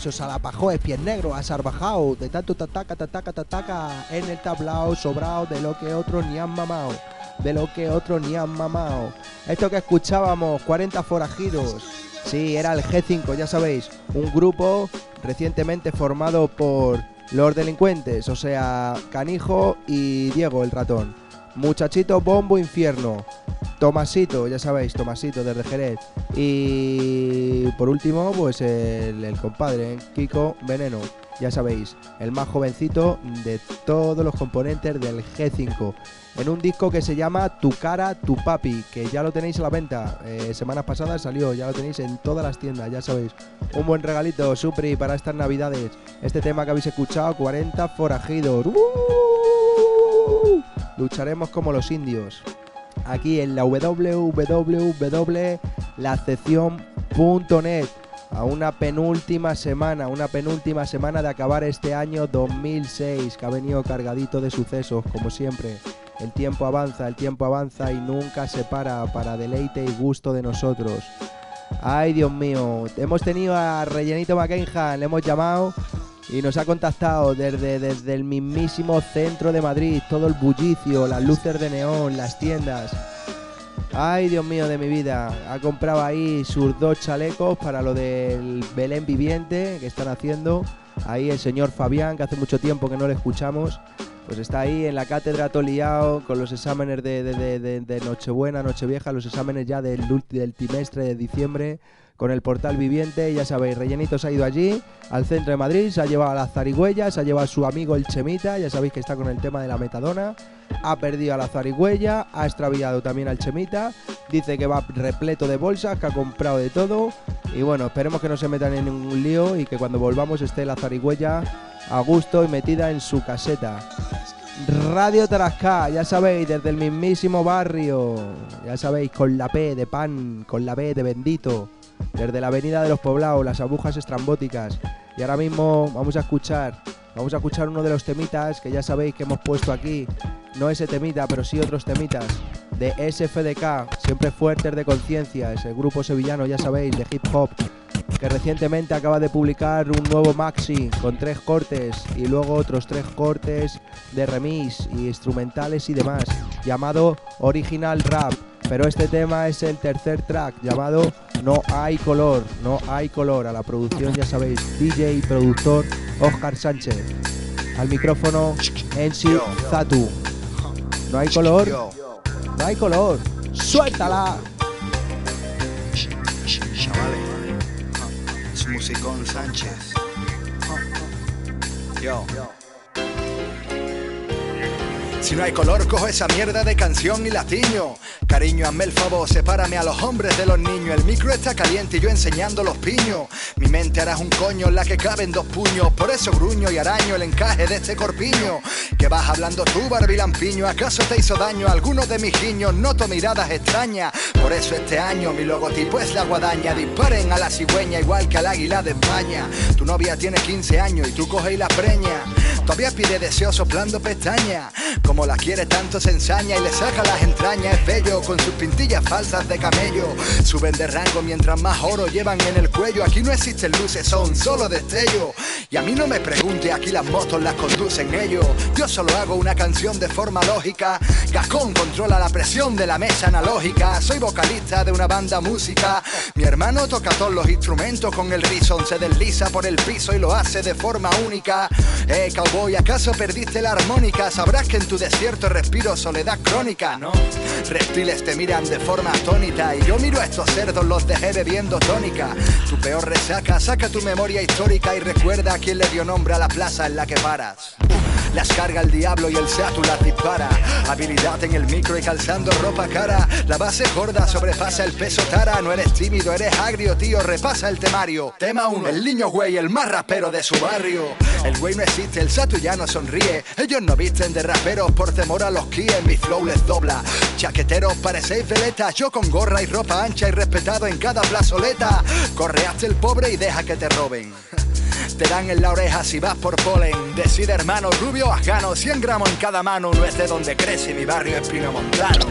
esos salapajoes, pies negros, asarbajao, de tanto tataca, en el tablao, sobrao de lo que otros ni han mamao, de lo que otros ni han mamao. Esto que escuchábamos, 40 forajidos, sí, era el G5, ya sabéis, un grupo recientemente formado por los delincuentes, o sea, Canijo y Diego el ratón, Muchachito Bombo Infierno, Tomasito, ya sabéis, Tomasito desde Jerez. Y por último, pues el compadre, Kiko Veneno, ya sabéis, el más jovencito de todos los componentes del G5. En un disco que se llama Tu Cara, Tu Papi, que ya lo tenéis a la venta. Semanas pasadas salió, ya lo tenéis en todas las tiendas, ya sabéis. Un buen regalito, Supri, para estas navidades. Este tema que habéis escuchado, 40 forajidos. Lucharemos como los indios. Aquí en la www.lacepcion.net, a una penúltima semana de acabar este año 2006, que ha venido cargadito de sucesos, como siempre. El tiempo avanza y nunca se para deleite y gusto de nosotros. Ay, Dios mío, hemos tenido a Rellenito McKenhan, le hemos llamado y nos ha contactado desde el mismísimo centro de Madrid, todo el bullicio, las luces de neón, las tiendas. Ay, Dios mío de mi vida, ha comprado ahí sus 2 chalecos para lo del Belén viviente que están haciendo. Ahí el señor Fabián, que hace mucho tiempo que no le escuchamos, pues está ahí en la cátedra todo liado con los exámenes de Nochebuena, Nochevieja, los exámenes ya del trimestre de diciembre, con el portal viviente. Ya sabéis, Rellenito se ha ido allí al centro de Madrid, se ha llevado a la zarigüeya, se ha llevado a su amigo el Chemita, ya sabéis que está con el tema de la metadona, ha perdido a la zarigüeya, ha extraviado también al Chemita, dice que va repleto de bolsas, que ha comprado de todo, y bueno, esperemos que no se metan en ningún lío y que cuando volvamos esté la zarigüeya a gusto y metida en su caseta. Radio Tarascá, ya sabéis, desde el mismísimo barrio, ya sabéis, con la P de pan, con la B de bendito, desde la avenida de los Poblados, las agujas estrambóticas. Y ahora mismo vamos a escuchar uno de los temitas que ya sabéis que hemos puesto aquí, no ese temita, pero sí otros temitas, de SFDK, siempre fuertes de conciencia, ese grupo sevillano, ya sabéis, de hip hop, que recientemente acaba de publicar un nuevo maxi con 3 cortes y luego otros 3 cortes de remix y instrumentales y demás, llamado Original Rap. Pero este tema es el tercer track, llamado No Hay Color, No Hay Color. A la producción, ya sabéis, DJ y productor Óscar Sánchez. Al micrófono, Ensi Zatu. No hay color, no hay color. ¡Suéltala! Chavales, es Musicón Sánchez. Yo. Si no hay color, cojo esa mierda de canción y la tiño. Cariño, hazme el favor, sepárame a los hombres de los niños. El micro está caliente y yo enseñando los piños. Mi mente harás un coño en la que caben 2 puños. Por eso gruño y araño el encaje de este corpiño. ¿Qué vas hablando tú, barbilampiño? ¿Acaso te hizo daño alguno de mis guiños? Noto miradas extrañas. Por eso este año mi logotipo es la guadaña. Disparen a la cigüeña igual que al águila de España. Tu novia tiene 15 años y tú coges y la preña. Todavía pide deseo soplando pestañas. Como la quiere tanto se ensaña y le saca las entrañas. Es bello con sus pintillas falsas de camello. Suben de rango mientras más oro llevan en el cuello. Aquí no existen luces, son solo destellos. Y a mí no me pregunte, aquí las motos las conducen ellos. Yo solo hago una canción de forma lógica. Gascón controla la presión de la mesa analógica. Soy vocalista de una banda música. Mi hermano toca todos los instrumentos con el Rison. Se desliza por el piso y lo hace de forma única. Cowboy, ¿acaso perdiste la armónica? Sabrás que en tu desierto respiro soledad crónica, ¿no? Reptiles te miran de forma atónita y yo miro a estos cerdos, los dejé bebiendo tónica. Tu peor resaca, saca tu memoria histórica y recuerda a quién le dio nombre a la plaza en la que paras. Las carga el diablo y el Satu las dispara. Habilidad en el micro y calzando ropa cara. La base gorda sobrepasa el peso tara. No eres tímido, eres agrio, tío, repasa el temario. Tema 1, el niño güey, el más rapero de su barrio. El güey no existe, el Satu ya no sonríe. Ellos no visten de raperos por temor a los kíes. Mi flow les dobla. Chaqueteros parecéis veletas. Yo con gorra y ropa ancha y respetado en cada plazoleta. Correaste el pobre y deja que te roben. Te dan en la oreja si vas por polen. Decide hermano, rubio o afgano, 100 gramos en cada mano. No es de donde crece mi barrio es pinomontano.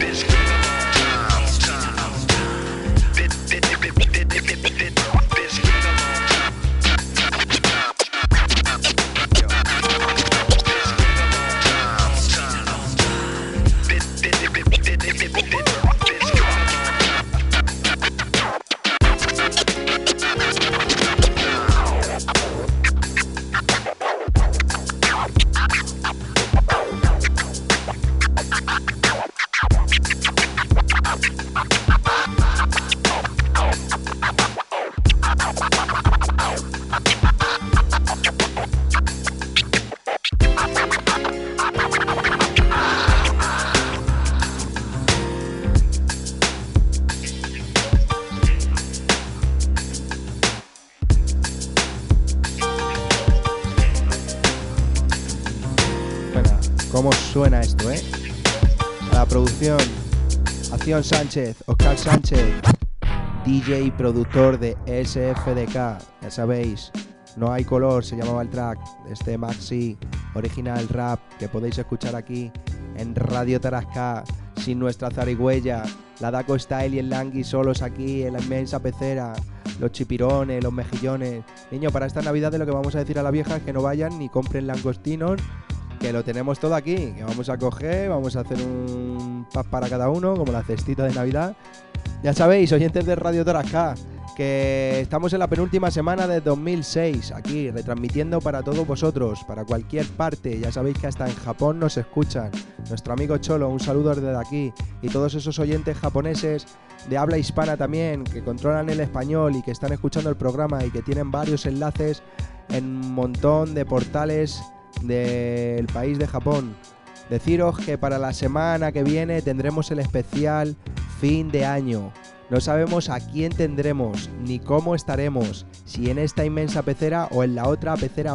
suena esto, ¿eh? A la producción, Acción Sánchez, Oscar Sánchez, DJ y productor de SFDK, ya sabéis, No hay color, se llamaba el track de este maxi original rap que podéis escuchar aquí en Radio Tarasca, sin nuestra zarigüeya, la Daco Style y el Langui solos aquí en la inmensa pecera, los chipirones, los mejillones. Niño, para esta Navidad lo que vamos a decir a la vieja es que no vayan ni compren langostinos, que lo tenemos todo aquí, que vamos a coger, vamos a hacer un pack para cada uno, como la cestita de Navidad. Ya sabéis, oyentes de Radio Tarasca, que estamos en la penúltima semana de 2006, aquí retransmitiendo para todos vosotros, para cualquier parte. Ya sabéis que hasta en Japón nos escuchan. Nuestro amigo Cholo, un saludo desde aquí, y todos esos oyentes japoneses de habla hispana también, que controlan el español y que están escuchando el programa y que tienen varios enlaces en un montón de portales del país de Japón. Deciros que para la semana que viene tendremos el especial fin de año. No sabemos a quién tendremos, ni cómo estaremos, si en esta inmensa pecera o en la otra pecera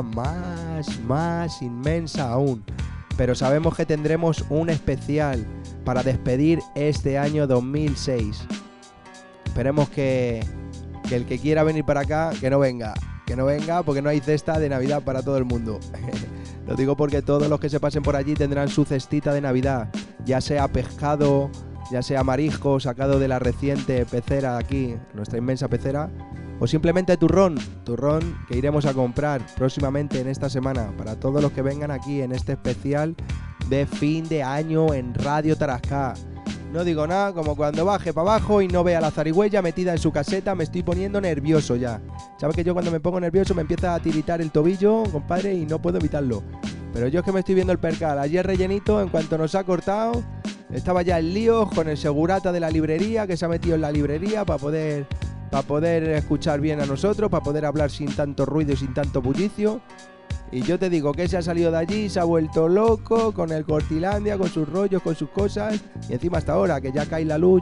más inmensa aún. Pero sabemos que tendremos un especial para despedir este año 2006. Esperemos que el que quiera venir para acá, que no venga porque no hay cesta de Navidad para todo el mundo. Lo digo porque todos los que se pasen por allí tendrán su cestita de Navidad, ya sea pescado, ya sea marisco sacado de la reciente pecera aquí, nuestra inmensa pecera, o simplemente turrón que iremos a comprar próximamente en esta semana para todos los que vengan aquí en este especial de fin de año en Radio Tarasca. No digo nada, como cuando baje para abajo y no vea la zarigüeya metida en su caseta, me estoy poniendo nervioso ya. Sabes que yo cuando me pongo nervioso me empieza a tiritar el tobillo, compadre, y no puedo evitarlo. Pero yo es que me estoy viendo el percal. Ayer rellenito, en cuanto nos ha cortado, estaba ya en líos con el segurata de la librería, que se ha metido en la librería para poder escuchar bien a nosotros, para poder hablar sin tanto ruido y sin tanto bullicio. Y yo te digo que se ha salido de allí, se ha vuelto loco con el Cortilandia, con sus rollos, con sus cosas. Y encima hasta ahora, que ya cae la luz.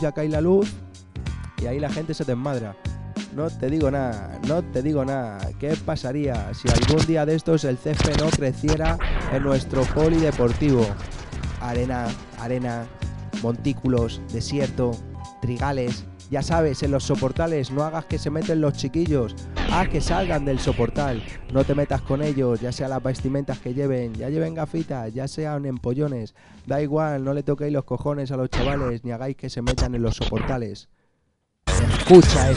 Y ahí la gente se desmadra. No te digo nada. ¿Qué pasaría si algún día de estos el césped no creciera en nuestro polideportivo? Arena, montículos, desierto, trigales. Ya sabes, en los soportales no hagas que se meten los chiquillos, haz que salgan del soportal, no te metas con ellos, ya sea las vestimentas que lleven, ya lleven gafitas, ya sean empollones, da igual, no le toquéis los cojones a los chavales ni hagáis que se metan en los soportales. Escucha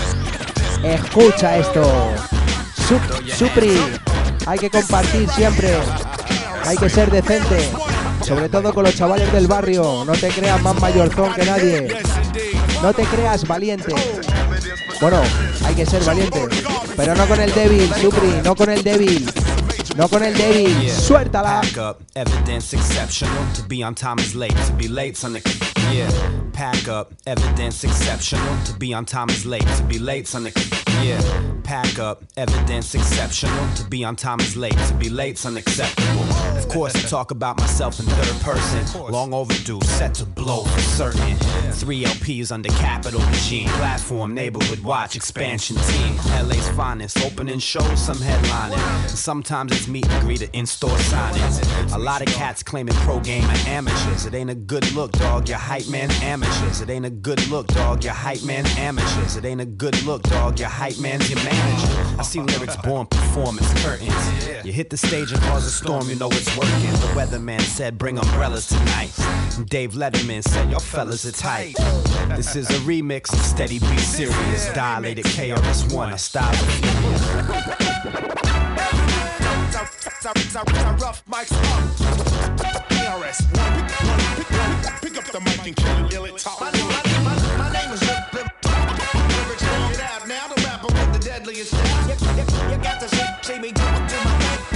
esto, Supri, hay que compartir siempre, hay que ser decente, sobre todo con los chavales del barrio, no te creas más mayorzón que nadie. No te creas valiente. Bueno, hay que ser valiente, pero no con el débil, Supri, no con el débil. Suéltala. Evidence exceptional. To be on time is late. To be late, son. Yeah. Pack up. Evidence exceptional. To be on time is late. To be late, son. Yeah. Pack up. Evidence exceptional. To be on time is late. To be late's unacceptable. Of course, I talk about myself in third person. Long overdue, set to blow for certain. 3 LPs under capital regime. Platform, neighborhood watch, expansion team. LA's finest, opening shows, some headlining. Sometimes it's meet and greet at in-store signings. A lot of cats claiming pro game are amateurs. It ain't a good look, dog, your hype man amateurs. It ain't a good look, dog, your hype man amateurs. It ain't a good look, dog, your hype man's your manager. I see lyrics born performance curtains. You hit the stage and cause a storm, you know it's working. The weatherman said bring umbrellas tonight. And Dave Letterman said y'all fellas are tight. This is a remix of Steady Be Serious. Dilated KRS-One, I style Rough mics KRS-One. Pick up the mic and kill it. Talk. My name is Lyrics. Get out now, the rapper with the deadliest style. You got to see me do my thing.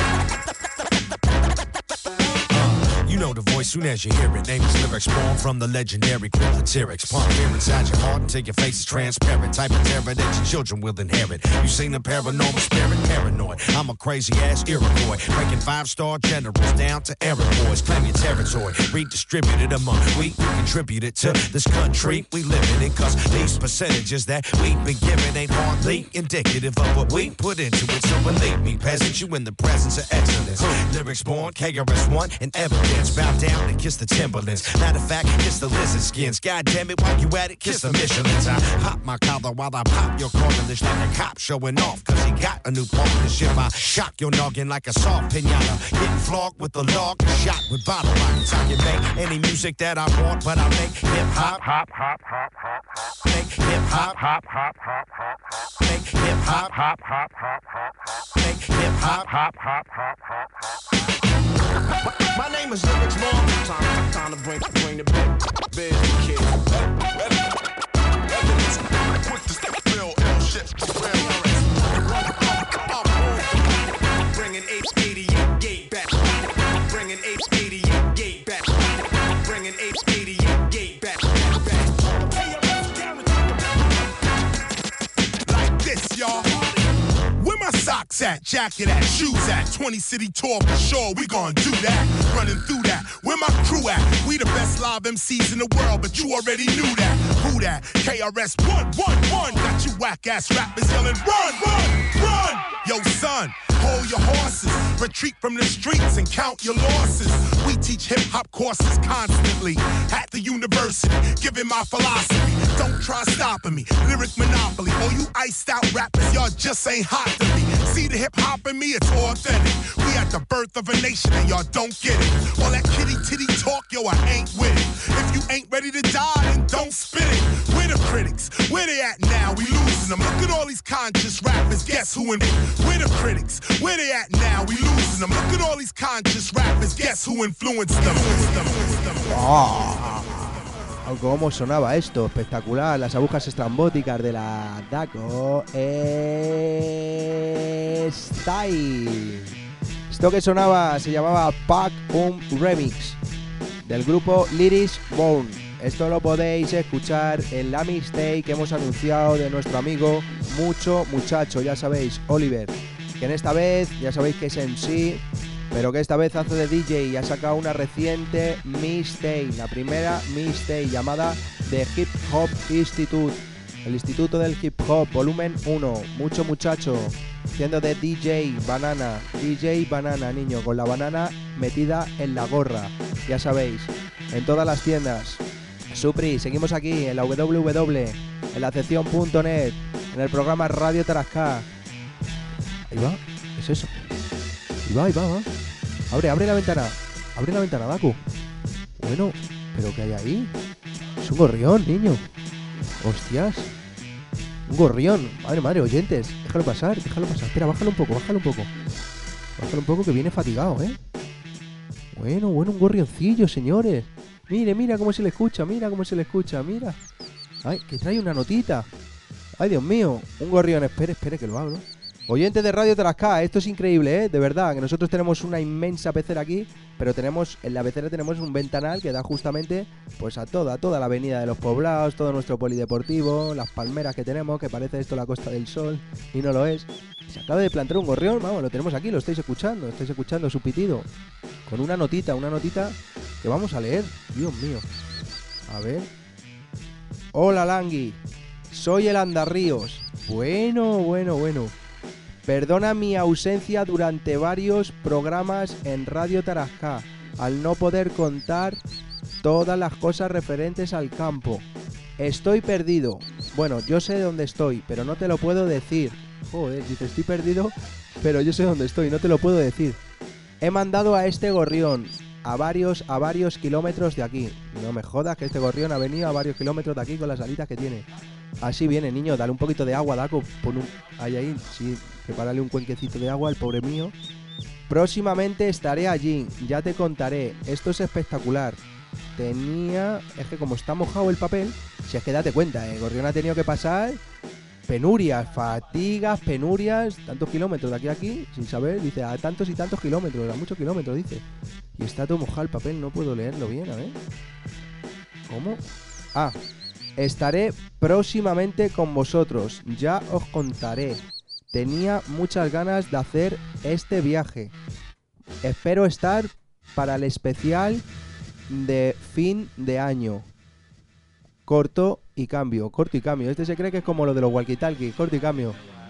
You know the voice soon as you hear it. Name is Lyrics, born from the legendary Quillatyrix. Pump fear inside your heart until your face is transparent. Type of terror that your children will inherit. You seen the paranormal spirit? Paranoid. I'm a crazy ass Iroquois. Breaking 5-star generals down to errand boys. Claim your territory. Redistributed among we contributed to this country we living in. Cause these percentages that we've been given ain't hardly indicative of what we put into it. So believe me, peasant, you in the presence of excellence. Lyrics born, KRS-One, and evidence. Bow down and kiss the Timberlands. Matter of fact, kiss the lizard skins. God damn it, while you at it, kiss the Michelins. I pop my collar while I pop your cornerish like a cop showing off, cause he got a new partnership. I shock your noggin like a soft pinata. Getting flogged with the log, shot with bottle rockets. I can make any music that I want, but I make hip-hop, hop, hop, hop, hop, hop. Make hip-hop, hop, hop, hop, hop, hop. Make hip-hop, hop, hop, hop, hop, hop. Make hip-hop, hop, hop, hop, hop, hop. My name is Lyrics Long. Time to bring the big kid. Quick to step real ill shit. Bringing 88 gate back. Bringing 88 gate back. Bringing 88 gate back. Like this, y'all. Where my socks at, jacket at, shoes at, 20 city tour for sure, we gon' do that, running through that, where my crew at, we the best live MCs in the world, but you already knew that, who that, KRS 111, got you whack ass rappers yelling, run, run, run, yo son, hold your horses, retreat from the streets and count your losses, we teach hip hop courses constantly, at the university, giving my philosophy, don't try stopping me, lyric monopoly, all you iced out rappers, y'all just ain't hot to me. See the hip hop in me, it's authentic. We at the birth of a nation and y'all don't get it. All that kitty titty talk, yo, I ain't with it. If you ain't ready to die, then don't spit it. Where the critics? Where they at now? We losing them. Look at all these conscious rappers. Guess who in? Where the critics? Where they at now? We losing them. Look at all these conscious rappers. Guess who influenced them? ¿Cómo sonaba esto? Espectacular. Las agujas estrambóticas de la Daco Style. Esto que sonaba se llamaba Pack Remix del grupo Lyrics Born. Esto lo podéis escuchar en la mixtape que hemos anunciado de nuestro amigo Mucho Muchacho, ya sabéis, Oliver, que en esta vez ya sabéis que es MC, pero que esta vez hace de DJ y ha sacado una reciente mixtape, la primera mixtape llamada The Hip Hop Institute, el Instituto del Hip Hop, volumen 1. Mucho Muchacho, siendo de DJ Banana, niño, con la banana metida en la gorra, ya sabéis, en todas las tiendas. Supri, seguimos aquí en la www, en la sección.net, en el programa Radio Tarasca. Ahí va, es eso. Ahí va. Abre la ventana, Daku. Bueno, ¿pero qué hay ahí? Es un gorrión, niño. Hostias. Un gorrión. Madre, oyentes. Déjalo pasar. Espera, bájalo un poco. Bájalo un poco que viene fatigado, ¿eh? Bueno, un gorrioncillo, señores. Mira cómo se le escucha, mira. Ay, que trae una notita. Ay, Dios mío. Un gorrión. Espere que lo abro. Oyentes de Radio Tarasca, esto es increíble, de verdad, que nosotros tenemos una inmensa pecera aquí, pero en la pecera tenemos un ventanal que da justamente pues a toda la avenida de los poblados, todo nuestro polideportivo, las palmeras que tenemos, que parece esto la Costa del Sol, y no lo es. Se acaba de plantar un gorrión, vamos, lo tenemos aquí, lo estáis escuchando su pitido, con una notita que vamos a leer, Dios mío. A ver. Hola Langui, soy el Andarríos. Bueno. Perdona mi ausencia durante varios programas en Radio Tarasca, al no poder contar todas las cosas referentes al campo. Estoy perdido. Bueno, yo sé dónde estoy, pero no te lo puedo decir. Joder, dice, estoy perdido, pero yo sé dónde estoy, no te lo puedo decir. He mandado a este gorrión a varios kilómetros de aquí. No me jodas que este gorrión ha venido a varios kilómetros de aquí con las alitas que tiene. Así viene, niño, dale un poquito de agua, Daco. Pon ahí, sí, prepárale un cuenquecito de agua al pobre mío. Próximamente estaré allí, ya te contaré. Esto es espectacular. Es que como está mojado el papel, si es que date cuenta, Gorrión ha tenido que pasar penurias, fatigas, tantos kilómetros de aquí a aquí, sin saber, dice, a tantos y tantos kilómetros, a muchos kilómetros, dice. Y está todo mojado el papel, no puedo leerlo bien, a ver. ¿Cómo? Estaré próximamente con vosotros, ya os contaré. Tenía muchas ganas de hacer este viaje. Espero estar para el especial de fin de año. Corto y cambio. Este se cree que es como lo de los walkie-talkie. Corto y cambio,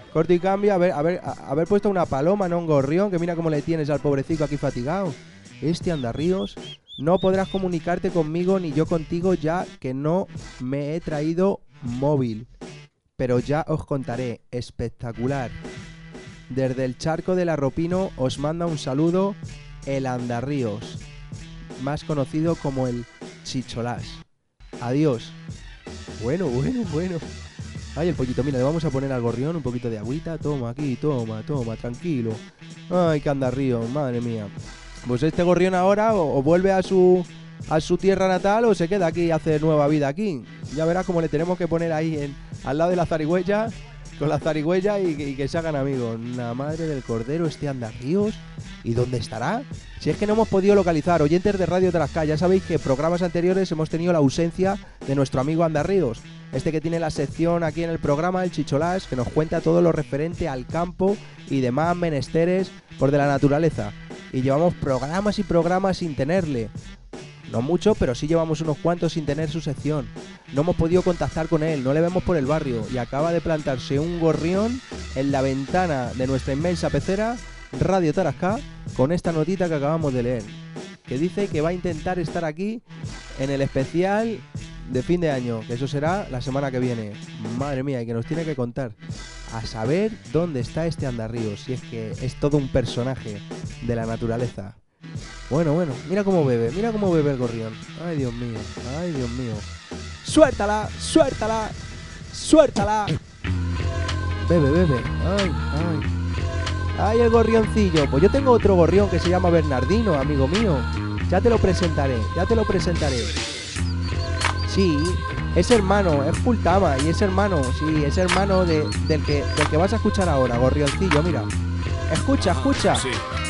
haber puesto una paloma, no un gorrión, que mira cómo le tienes al pobrecito aquí fatigado. Andarríos, No podrás comunicarte conmigo ni yo contigo ya que no me he traído móvil. Pero ya os contaré. Espectacular. Desde el charco del Arropino os manda un saludo el Andarríos, más conocido como el Chicholás. Adiós. Bueno. Ay, el pollito, mira, le vamos a poner al gorrión un poquito de agüita. Toma aquí, toma, tranquilo. Ay, que Andarríos, madre mía. Pues este gorrión ahora o vuelve a su tierra natal o se queda aquí y hace nueva vida aquí. Ya verás cómo le tenemos que poner ahí al lado de la zarigüeya, con la zarigüeya y que se hagan amigos. La madre del cordero, este Andarríos. ¿Y dónde estará? Si es que no hemos podido localizar. Oyentes de Radio Tarascá, ya sabéis que en programas anteriores hemos tenido la ausencia de nuestro amigo Andarríos. Este que tiene la sección aquí en el programa, el Chicholás, que nos cuenta todo lo referente al campo y demás menesteres por de la naturaleza. Y llevamos programas y programas sin tenerle. No mucho, pero sí llevamos unos cuantos sin tener su sección. No hemos podido contactar con él, no le vemos por el barrio. Y acaba de plantarse un gorrión en la ventana de nuestra inmensa pecera, Radio Tarascá, con esta notita que acabamos de leer. Que dice que va a intentar estar aquí en el especial de fin de año, que eso será la semana que viene. Madre mía, y que nos tiene que contar. A saber dónde está este Andarríos, si es que es todo un personaje de la naturaleza. Bueno, mira cómo bebe el gorrión. Ay, Dios mío. Suéltala. Bebe. Ay, el gorrioncillo. Pues yo tengo otro gorrión que se llama Bernardino, amigo mío. Ya te lo presentaré. Sí, es hermano, es Pultama y es hermano, del que vas a escuchar ahora, gorrioncillo, mira. Escucha. Sí.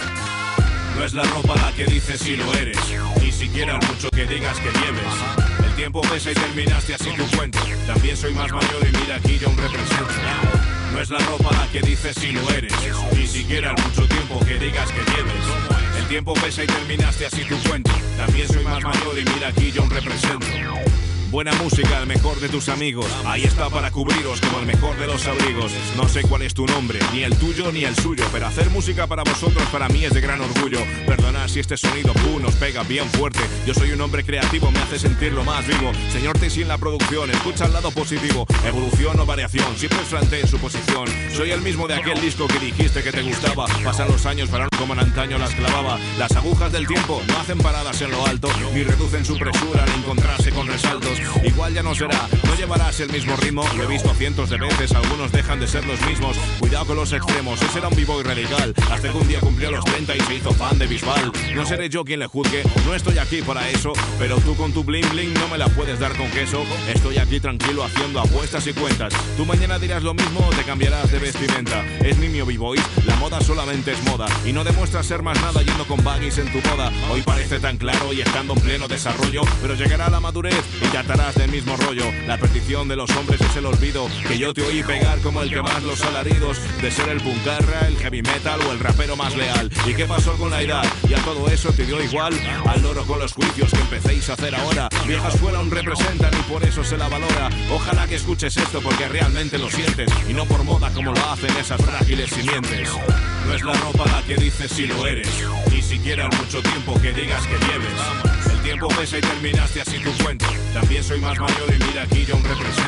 No es la ropa la que dices si lo eres, ni siquiera el mucho que digas que lleves. El tiempo pesa y terminaste así tu cuento. También soy más mayor y mira aquí yo un represento. No es la ropa la que dices si lo eres, ni siquiera el mucho tiempo que digas que lleves. El tiempo pesa y terminaste así tu cuento. También soy más mayor y mira aquí yo un represento. Buena música, el mejor de tus amigos. Ahí está para cubriros como el mejor de los abrigos. No sé cuál es tu nombre, ni el tuyo ni el suyo, pero hacer música para vosotros para mí es de gran orgullo. Perdonad si este sonido nos pega bien fuerte. Yo soy un hombre creativo, me hace sentirlo más vivo. Señor Tesi en la producción, escucha el lado positivo. Evolución o variación, siempre os planteé en su posición. Soy el mismo de aquel disco que dijiste que te gustaba. Pasan los años, pero como en antaño las clavaba. Las agujas del tiempo no hacen paradas en lo alto, ni reducen su presura al encontrarse con resaltos. Igual ya no será, no llevarás el mismo ritmo. Lo he visto cientos de veces, algunos dejan de ser los mismos. Cuidado con los extremos, ese era un b-boy radical, hasta que un día cumplió los 30 y se hizo fan de Bisbal. No seré yo quien le juzgue, no estoy aquí para eso, pero tú con tu bling bling no me la puedes dar con queso. Estoy aquí tranquilo haciendo apuestas y cuentas. Tú mañana dirás lo mismo o te cambiarás de vestimenta. Es nimio b-boy, la moda solamente es moda, y no demuestras ser más nada yendo con baggies en tu boda. Hoy parece tan claro y estando en pleno desarrollo, pero llegará la madurez y ya estarás del mismo rollo. La perdición de los hombres es el olvido, que yo te oí pegar como el que más los alaridos de ser el puncarra, el heavy metal o el rapero más leal. ¿Y qué pasó con la edad? Y a todo eso te dio igual. Al loro con los juicios que empecéis a hacer ahora. Vieja escuela aún representan y por eso se la valora. Ojalá que escuches esto porque realmente lo sientes y no por moda como lo hacen esas frágiles simientes. No es la ropa la que dices si lo eres, ni siquiera el mucho tiempo que digas que lleves. El tiempo pesa y terminaste así tu cuento. También soy más mayor y mira aquí yo un represento.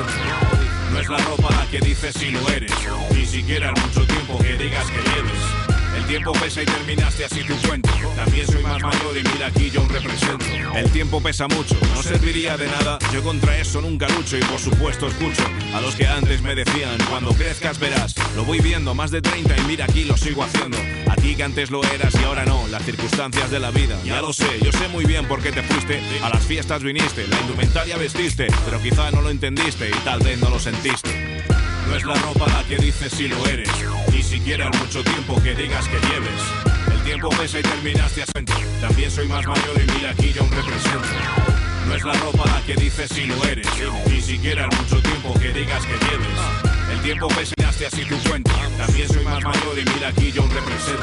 No es la ropa la que dices si lo eres, ni siquiera el mucho tiempo que digas que lleves. El tiempo pesa y terminaste así tu cuento. También soy más mayor y mira aquí yo un represento. El tiempo pesa mucho, no serviría de nada. Yo contra eso nunca lucho y por supuesto escucho a los que antes me decían cuando crezcas verás. Lo voy viendo, más de 30 y mira aquí lo sigo haciendo. A ti que antes lo eras y ahora no, las circunstancias de la vida. Ya lo sé, yo sé muy bien por qué te fuiste. A las fiestas viniste, la indumentaria vestiste, pero quizá no lo entendiste y tal vez no lo sentiste. No es la ropa la que dices si lo eres, ni siquiera el mucho tiempo que digas que lleves. El tiempo pesa y terminaste así. También soy más mayor y mira aquí yo un represento. No es la ropa la que dices si lo eres, ni siquiera el mucho tiempo que digas que lleves. El tiempo pesa y terminaste así tu cuento. También soy más mayor y mira aquí yo un represento.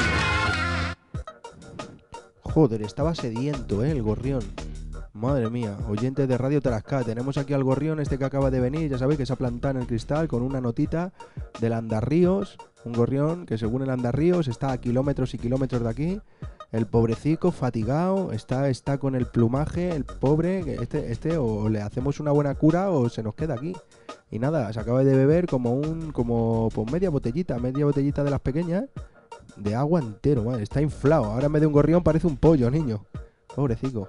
Joder, estaba sediento, el gorrión. Madre mía, oyentes de Radio Tarascá, tenemos aquí al gorrión este que acaba de venir, ya sabéis que se ha plantado en el cristal con una notita del Andarríos, un gorrión que según el Andarríos está a kilómetros y kilómetros de aquí, El pobrecico, fatigado, está con el plumaje, el pobre, que o le hacemos una buena cura o se nos queda aquí. Y nada, se acaba de beber como pues media botellita de las pequeñas de agua entero, madre, está inflado. Ahora en vez de un gorrión parece un pollo, niño. Pobrecico.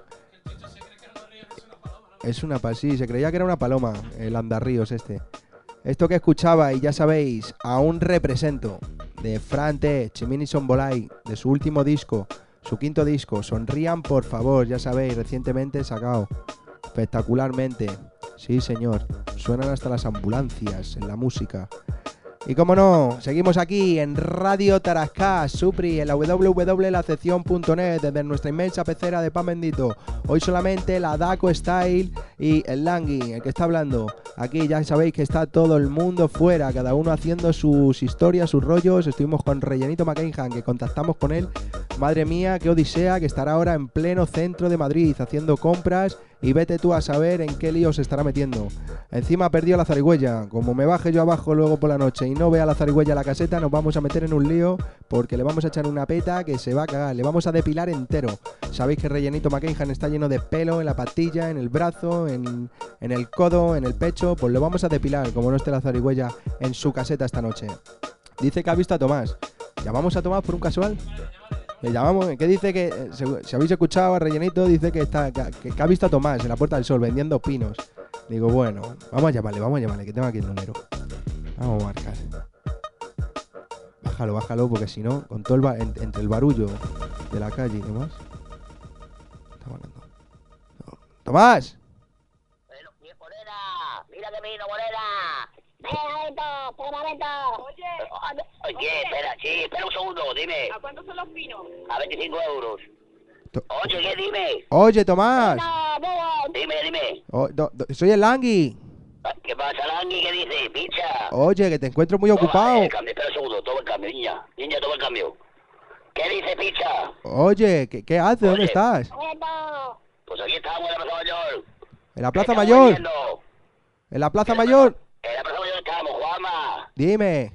Es una sí, se creía que era una paloma, el andarríos este. Esto que escuchaba, y ya sabéis, aún represento, de Fran T, Chimini Sombolay, de su último disco, su quinto disco, Sonrían por favor, ya sabéis, recientemente sacado, espectacularmente, sí señor, suenan hasta las ambulancias en la música. Y como no, seguimos aquí en Radio Tarascá, Supri, en la www.lacepcion.net, desde nuestra inmensa pecera de pan bendito. Hoy solamente la Daco Style y el Langui, el que está hablando. Aquí ya sabéis que está todo el mundo fuera, cada uno haciendo sus historias, sus rollos. Estuvimos con Rellenito McCainhan, que contactamos con él. Madre mía, qué odisea, que estará ahora en pleno centro de Madrid, haciendo compras. Y vete tú a saber en qué lío se estará metiendo. Encima perdió la zarigüeya. Como me baje yo abajo luego por la noche y no vea la zarigüeya la caseta, nos vamos a meter en un lío, porque le vamos a echar una peta que se va a cagar. Le vamos a depilar entero. Sabéis que Rellenito McCainhan está lleno de pelo en la patilla, en el brazo, en el codo, en el pecho. Pues lo vamos a depilar, como no esté la zarigüeya en su caseta esta noche. Dice que ha visto a Tomás. ¿Llamamos a Tomás por un casual? Le llamamos, que dice que, si habéis escuchado a Rellenito, dice que ha visto a Tomás en la Puerta del Sol vendiendo pinos. Digo, bueno, vamos a llamarle, que tengo aquí el número. Vamos a marcar. Bájalo, porque si no, con todo entre el barullo de la calle y demás. Está hablando. ¡Tomás! ¡Mira que vino, Morena! Espera un segundo, dime. ¿A cuánto son los pinos? A 25 euros. Oye, ¿qué? Dime. Oye, Tomás. Dime. Soy el Langui. ¿Qué pasa, Langui? ¿Qué dices, picha? Oye, que te encuentro muy ocupado. Espera un segundo, toma el cambio, niña. Niña, toma el cambio. ¿Qué dices, picha? Oye, ¿qué haces? ¿Dónde estás? Pues aquí estamos en la Plaza Mayor. ¿En la Plaza Mayor? ¿En la Plaza Mayor? En la Plaza Mayor estamos, Juanma. Dime.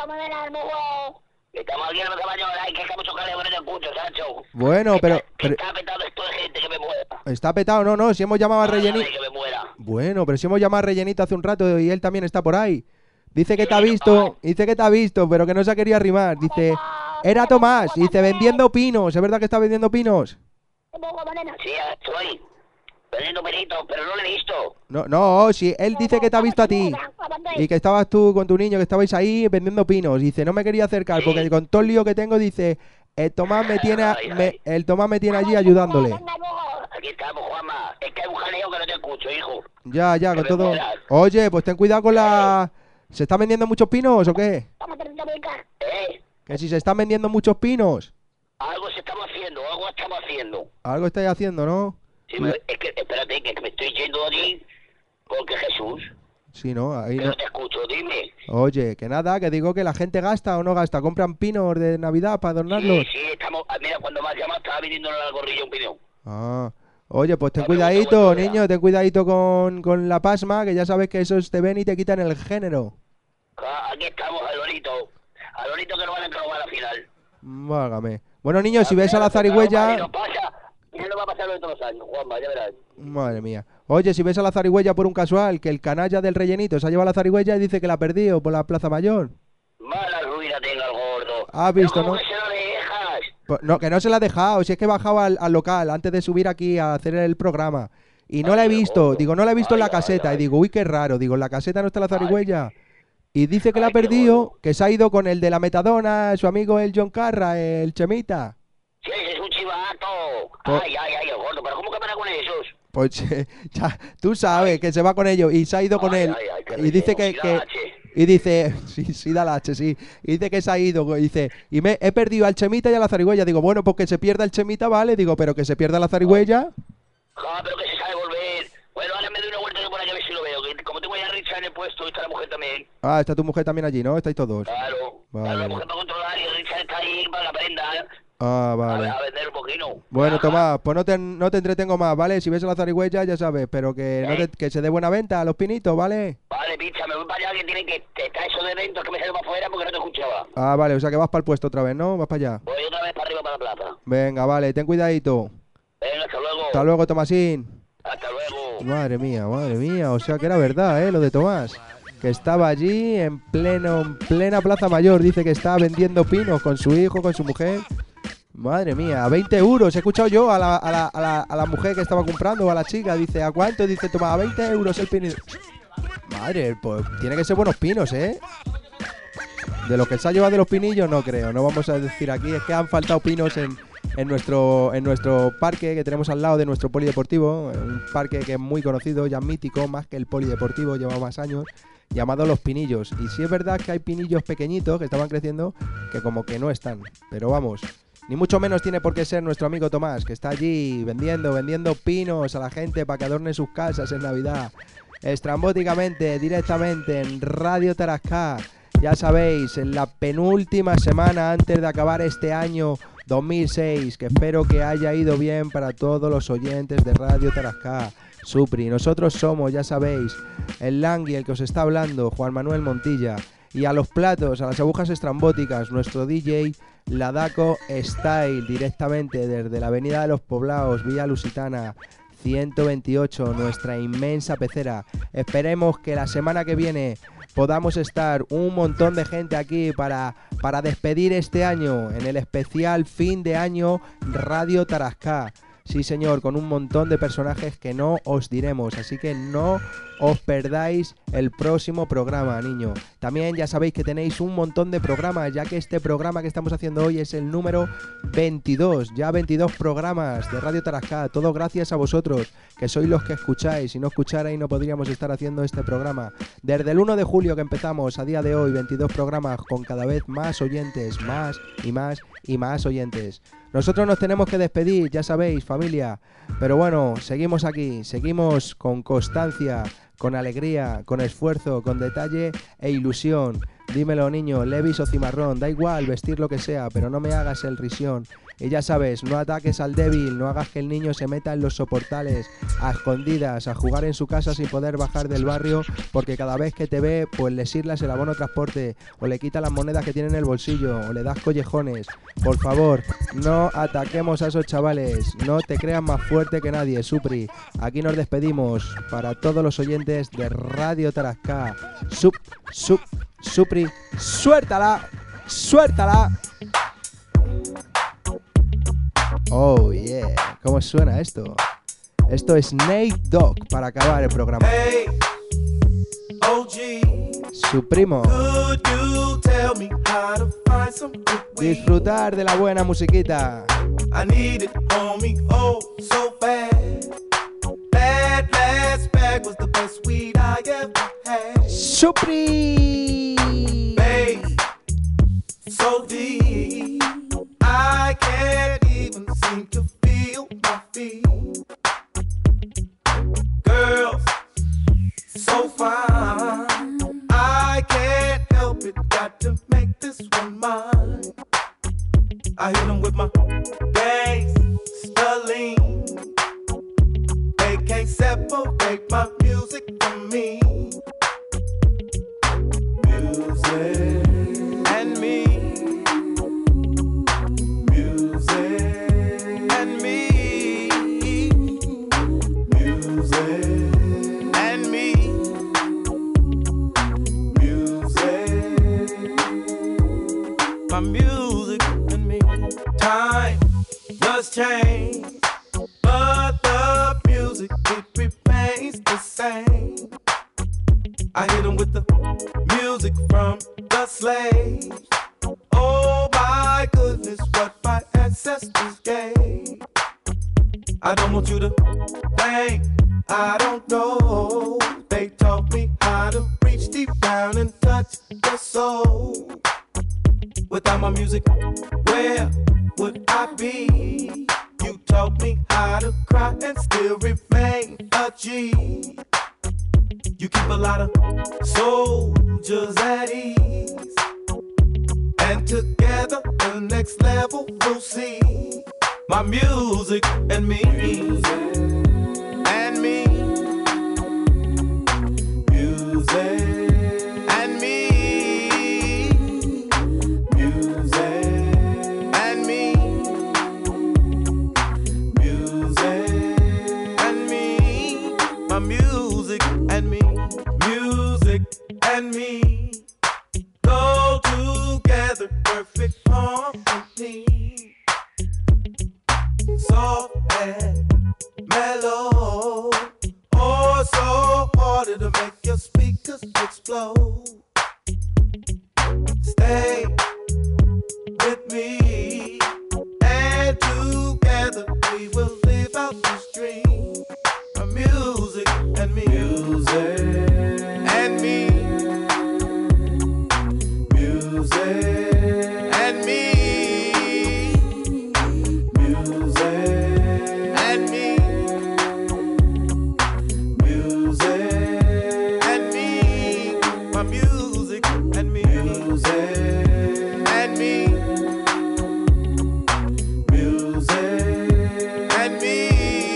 Estamos aquí en la Plaza Mayor, hay que mucho calor, no te escucho, Sancho. Bueno, pero está petado esto de gente que me muera. Está petado, no, si hemos llamado a Rellenito. Que me muera. Bueno, pero si hemos llamado a Rellenito hace un rato y él también está por ahí. Dice que te ha visto, pero que no se ha querido arrimar. Dice, era Tomás, dice, vendiendo pinos. ¿Es verdad que está vendiendo pinos? Sí, estoy vendiendo pinitos, pero no lo he visto. No, sí, él dice que te ha visto a ti. Y que estabas tú con tu niño, que estabais ahí vendiendo pinos. Dice, no me quería acercar porque con todo el lío que tengo, dice, el Tomás me tiene allí ayudándole. Aquí estamos, Juanma. Es que hay un jaleo que no te escucho, hijo. Ya, con todo. Oye, pues ten cuidado con la... ¿Se están vendiendo muchos pinos o qué? Que si se están vendiendo muchos pinos. Algo estamos haciendo. Algo estáis haciendo, ¿no? Sí, es que, espérate, que me estoy yendo de allí porque Jesús. Sí, ¿no? Ahí no. No te escucho, dime. Oye, que nada, que digo que la gente gasta o no gasta. ¿Compran pinos de Navidad para adornarlos? Sí, estamos... Mira, cuando me has llamado estaba viniendo en la gorrilla un pino. Ah... Oye, pues ten cuidadito, niño, ten cuidadito con la pasma, que ya sabes que esos te ven y te quitan el género. Aquí estamos, Alonito que nos van a enrobar a la final. Válgame. Bueno, niño, si ves a la zarigüeya... No va a pasar lo de todos los años, Juanma, ya verás. Madre mía. Oye, si ves a la zarigüeya por un casual, que el canalla del Rellenito se ha llevado a la zarigüeya y dice que la ha perdido por la Plaza Mayor. Mala ruina tenga el gordo. ¿Has visto, no? Que se lo dejas. Pues no, que no se la ha dejado. Si es que bajaba al local antes de subir aquí a hacer el programa. Y no la he visto. Digo, no la he visto en la caseta. Y digo, uy, qué raro. Digo, en la caseta no está la zarigüeya. Y dice que la ha perdido, que se ha ido con el de la metadona, su amigo el John Carra, el Chemita. Sí, es un chivato. Ay, el gordo. ¿Pero cómo que para con esos? Pues ya, tú sabes que se va con ellos y se ha ido con él. Y dice que y dice, sí, da la H, sí. Y dice que se ha ido, dice, y he perdido al Chemita y a la zarigüeya. Digo, bueno, pues que se pierda el Chemita, vale. Digo, pero que se pierda la zarigüella. Pero que se sabe volver. Bueno, ahora me doy una vuelta por ahí a ver si lo veo. Que como tengo ya a Richard en el puesto, está la mujer también. Ah, está tu mujer también allí, ¿no? Estáis todos. Claro. Vale. La mujer para controlar y Richard está ahí para la prenda. Ah, vale. A vender un poquito. Bueno, Tomás, pues no te entretengo más, ¿vale? Si ves a la zarigüeya, ya sabes, pero que se dé buena venta a los pinitos, ¿vale? Vale, Vale, picha, me voy para allá que tiene que estar eso de dentro, que me salgo para afuera porque no te escuchaba. Ah, vale, o sea que vas para el puesto otra vez, ¿no? Vas para allá. Voy otra vez para arriba para la plaza. Venga, vale, ten cuidadito. Venga, hasta luego. Hasta luego, Tomasín. Hasta luego. Madre mía, o sea que era verdad, lo de Tomás. Que estaba allí en plena Plaza Mayor, dice que estaba vendiendo pinos con su hijo, con su mujer. Madre mía, a 20 euros. He escuchado yo a la mujer que estaba comprando, a la chica, dice, ¿a cuánto? Dice, toma, a 20 euros el pino. Madre, pues tiene que ser buenos pinos, ¿eh? De lo que se ha llevado de los pinillos no creo, no vamos a decir aquí, es que han faltado pinos en nuestro parque que tenemos al lado de nuestro polideportivo, un parque que es muy conocido, ya mítico, más que el polideportivo, lleva más años, llamado Los Pinillos. Y sí es verdad que hay pinillos pequeñitos que estaban creciendo que como que no están, pero vamos, ni mucho menos tiene por qué ser nuestro amigo Tomás, que está allí vendiendo pinos a la gente para que adorne sus casas en Navidad, estrambóticamente, directamente en Radio Tarascá. Ya sabéis, en la penúltima semana antes de acabar este año 2006, que espero que haya ido bien para todos los oyentes de Radio Tarascá. Supri, nosotros somos, ya sabéis, el Langui, el que os está hablando, Juan Manuel Montilla. Y a los platos, a las agujas estrambóticas, nuestro DJ Ladaco Style, directamente desde la Avenida de los Poblados, Villa Lusitana 128, nuestra inmensa pecera. Esperemos que la semana que viene podamos estar un montón de gente aquí para despedir este año en el especial fin de año Radio Tarascá. Sí, señor, con un montón de personajes que no os diremos, así que no os perdáis el próximo programa, niño. También ya sabéis que tenéis un montón de programas, ya que este programa que estamos haciendo hoy es el número 22, ya 22 programas de Radio Tarascá, todo gracias a vosotros, que sois los que escucháis. Si no escucharais no podríamos estar haciendo este programa. Desde el 1 de julio que empezamos a día de hoy, 22 programas con cada vez más oyentes, más y más y más oyentes. Nosotros nos tenemos que despedir, ya sabéis, familia, pero bueno, seguimos aquí, seguimos con constancia, con alegría, con esfuerzo, con detalle e ilusión. Dímelo, niño, Levis o cimarrón, da igual vestir lo que sea, pero no me hagas el risión. Y ya sabes, no ataques al débil, no hagas que el niño se meta en los soportales, a escondidas, a jugar en su casa sin poder bajar del barrio, porque cada vez que te ve, pues le sirlas el abono transporte, o le quita las monedas que tiene en el bolsillo, o le das collejones. Por favor, no ataquemos a esos chavales, no te creas más fuerte que nadie, Supri. Aquí nos despedimos para todos los oyentes de Radio Tarascá. Supri, suéltala, suéltala. Oh yeah, ¿cómo suena esto? Esto es Nate Dogg para acabar el programa. Hey, OG, su primo. Disfrutar de la buena musiquita. I need it on me, oh, so bad. That last bag was the best weed I ever had. Supri. Babe, so deep, I can't even seem to feel my feet. Girls, so fine, I can't help it, got to make this one mine. I hit them with my gangsta lean. They can't separate my music from me. Music and me. Music and me. Music and me. Music. My music and me. Time does change, but the music, it remains the same. I hit them with the music from the slaves. Oh my goodness, what my ancestors gave. I don't want you to think I don't know. They taught me how to reach deep down and touch the soul. Without my music, where would I be? You taught me how to cry and still remain a G. You keep a lot of soldiers at ease, and together the next level we'll see. My music and me, and me, music. and me go together, perfect harmony. Soft and mellow, oh so hard it'll make your speakers explode. Stay with me, and together we will live out this dream. Music and me, music and me, music and me, music and me, music and me, my music and me, music and me, music and me.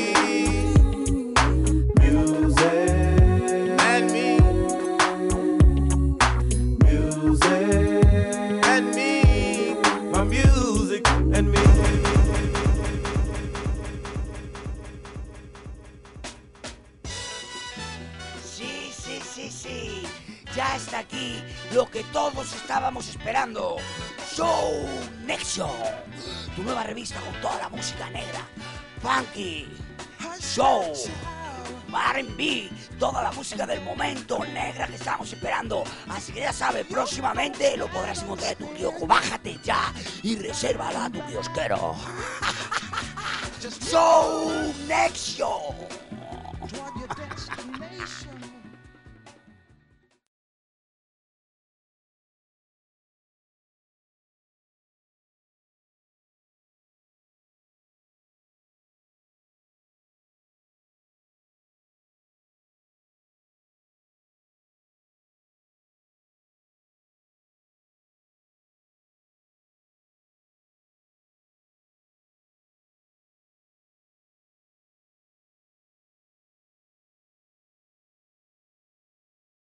Sí, ya está aquí lo que todos estábamos esperando. Show Nexo, tu nueva revista con toda la música negra, funky, soul, R&B, toda la música del momento negra que estamos esperando. Así que ya sabes, próximamente lo podrás encontrar en tu kiosco. Bájate ya y resérvala a tu kiosquero. Show Nexo.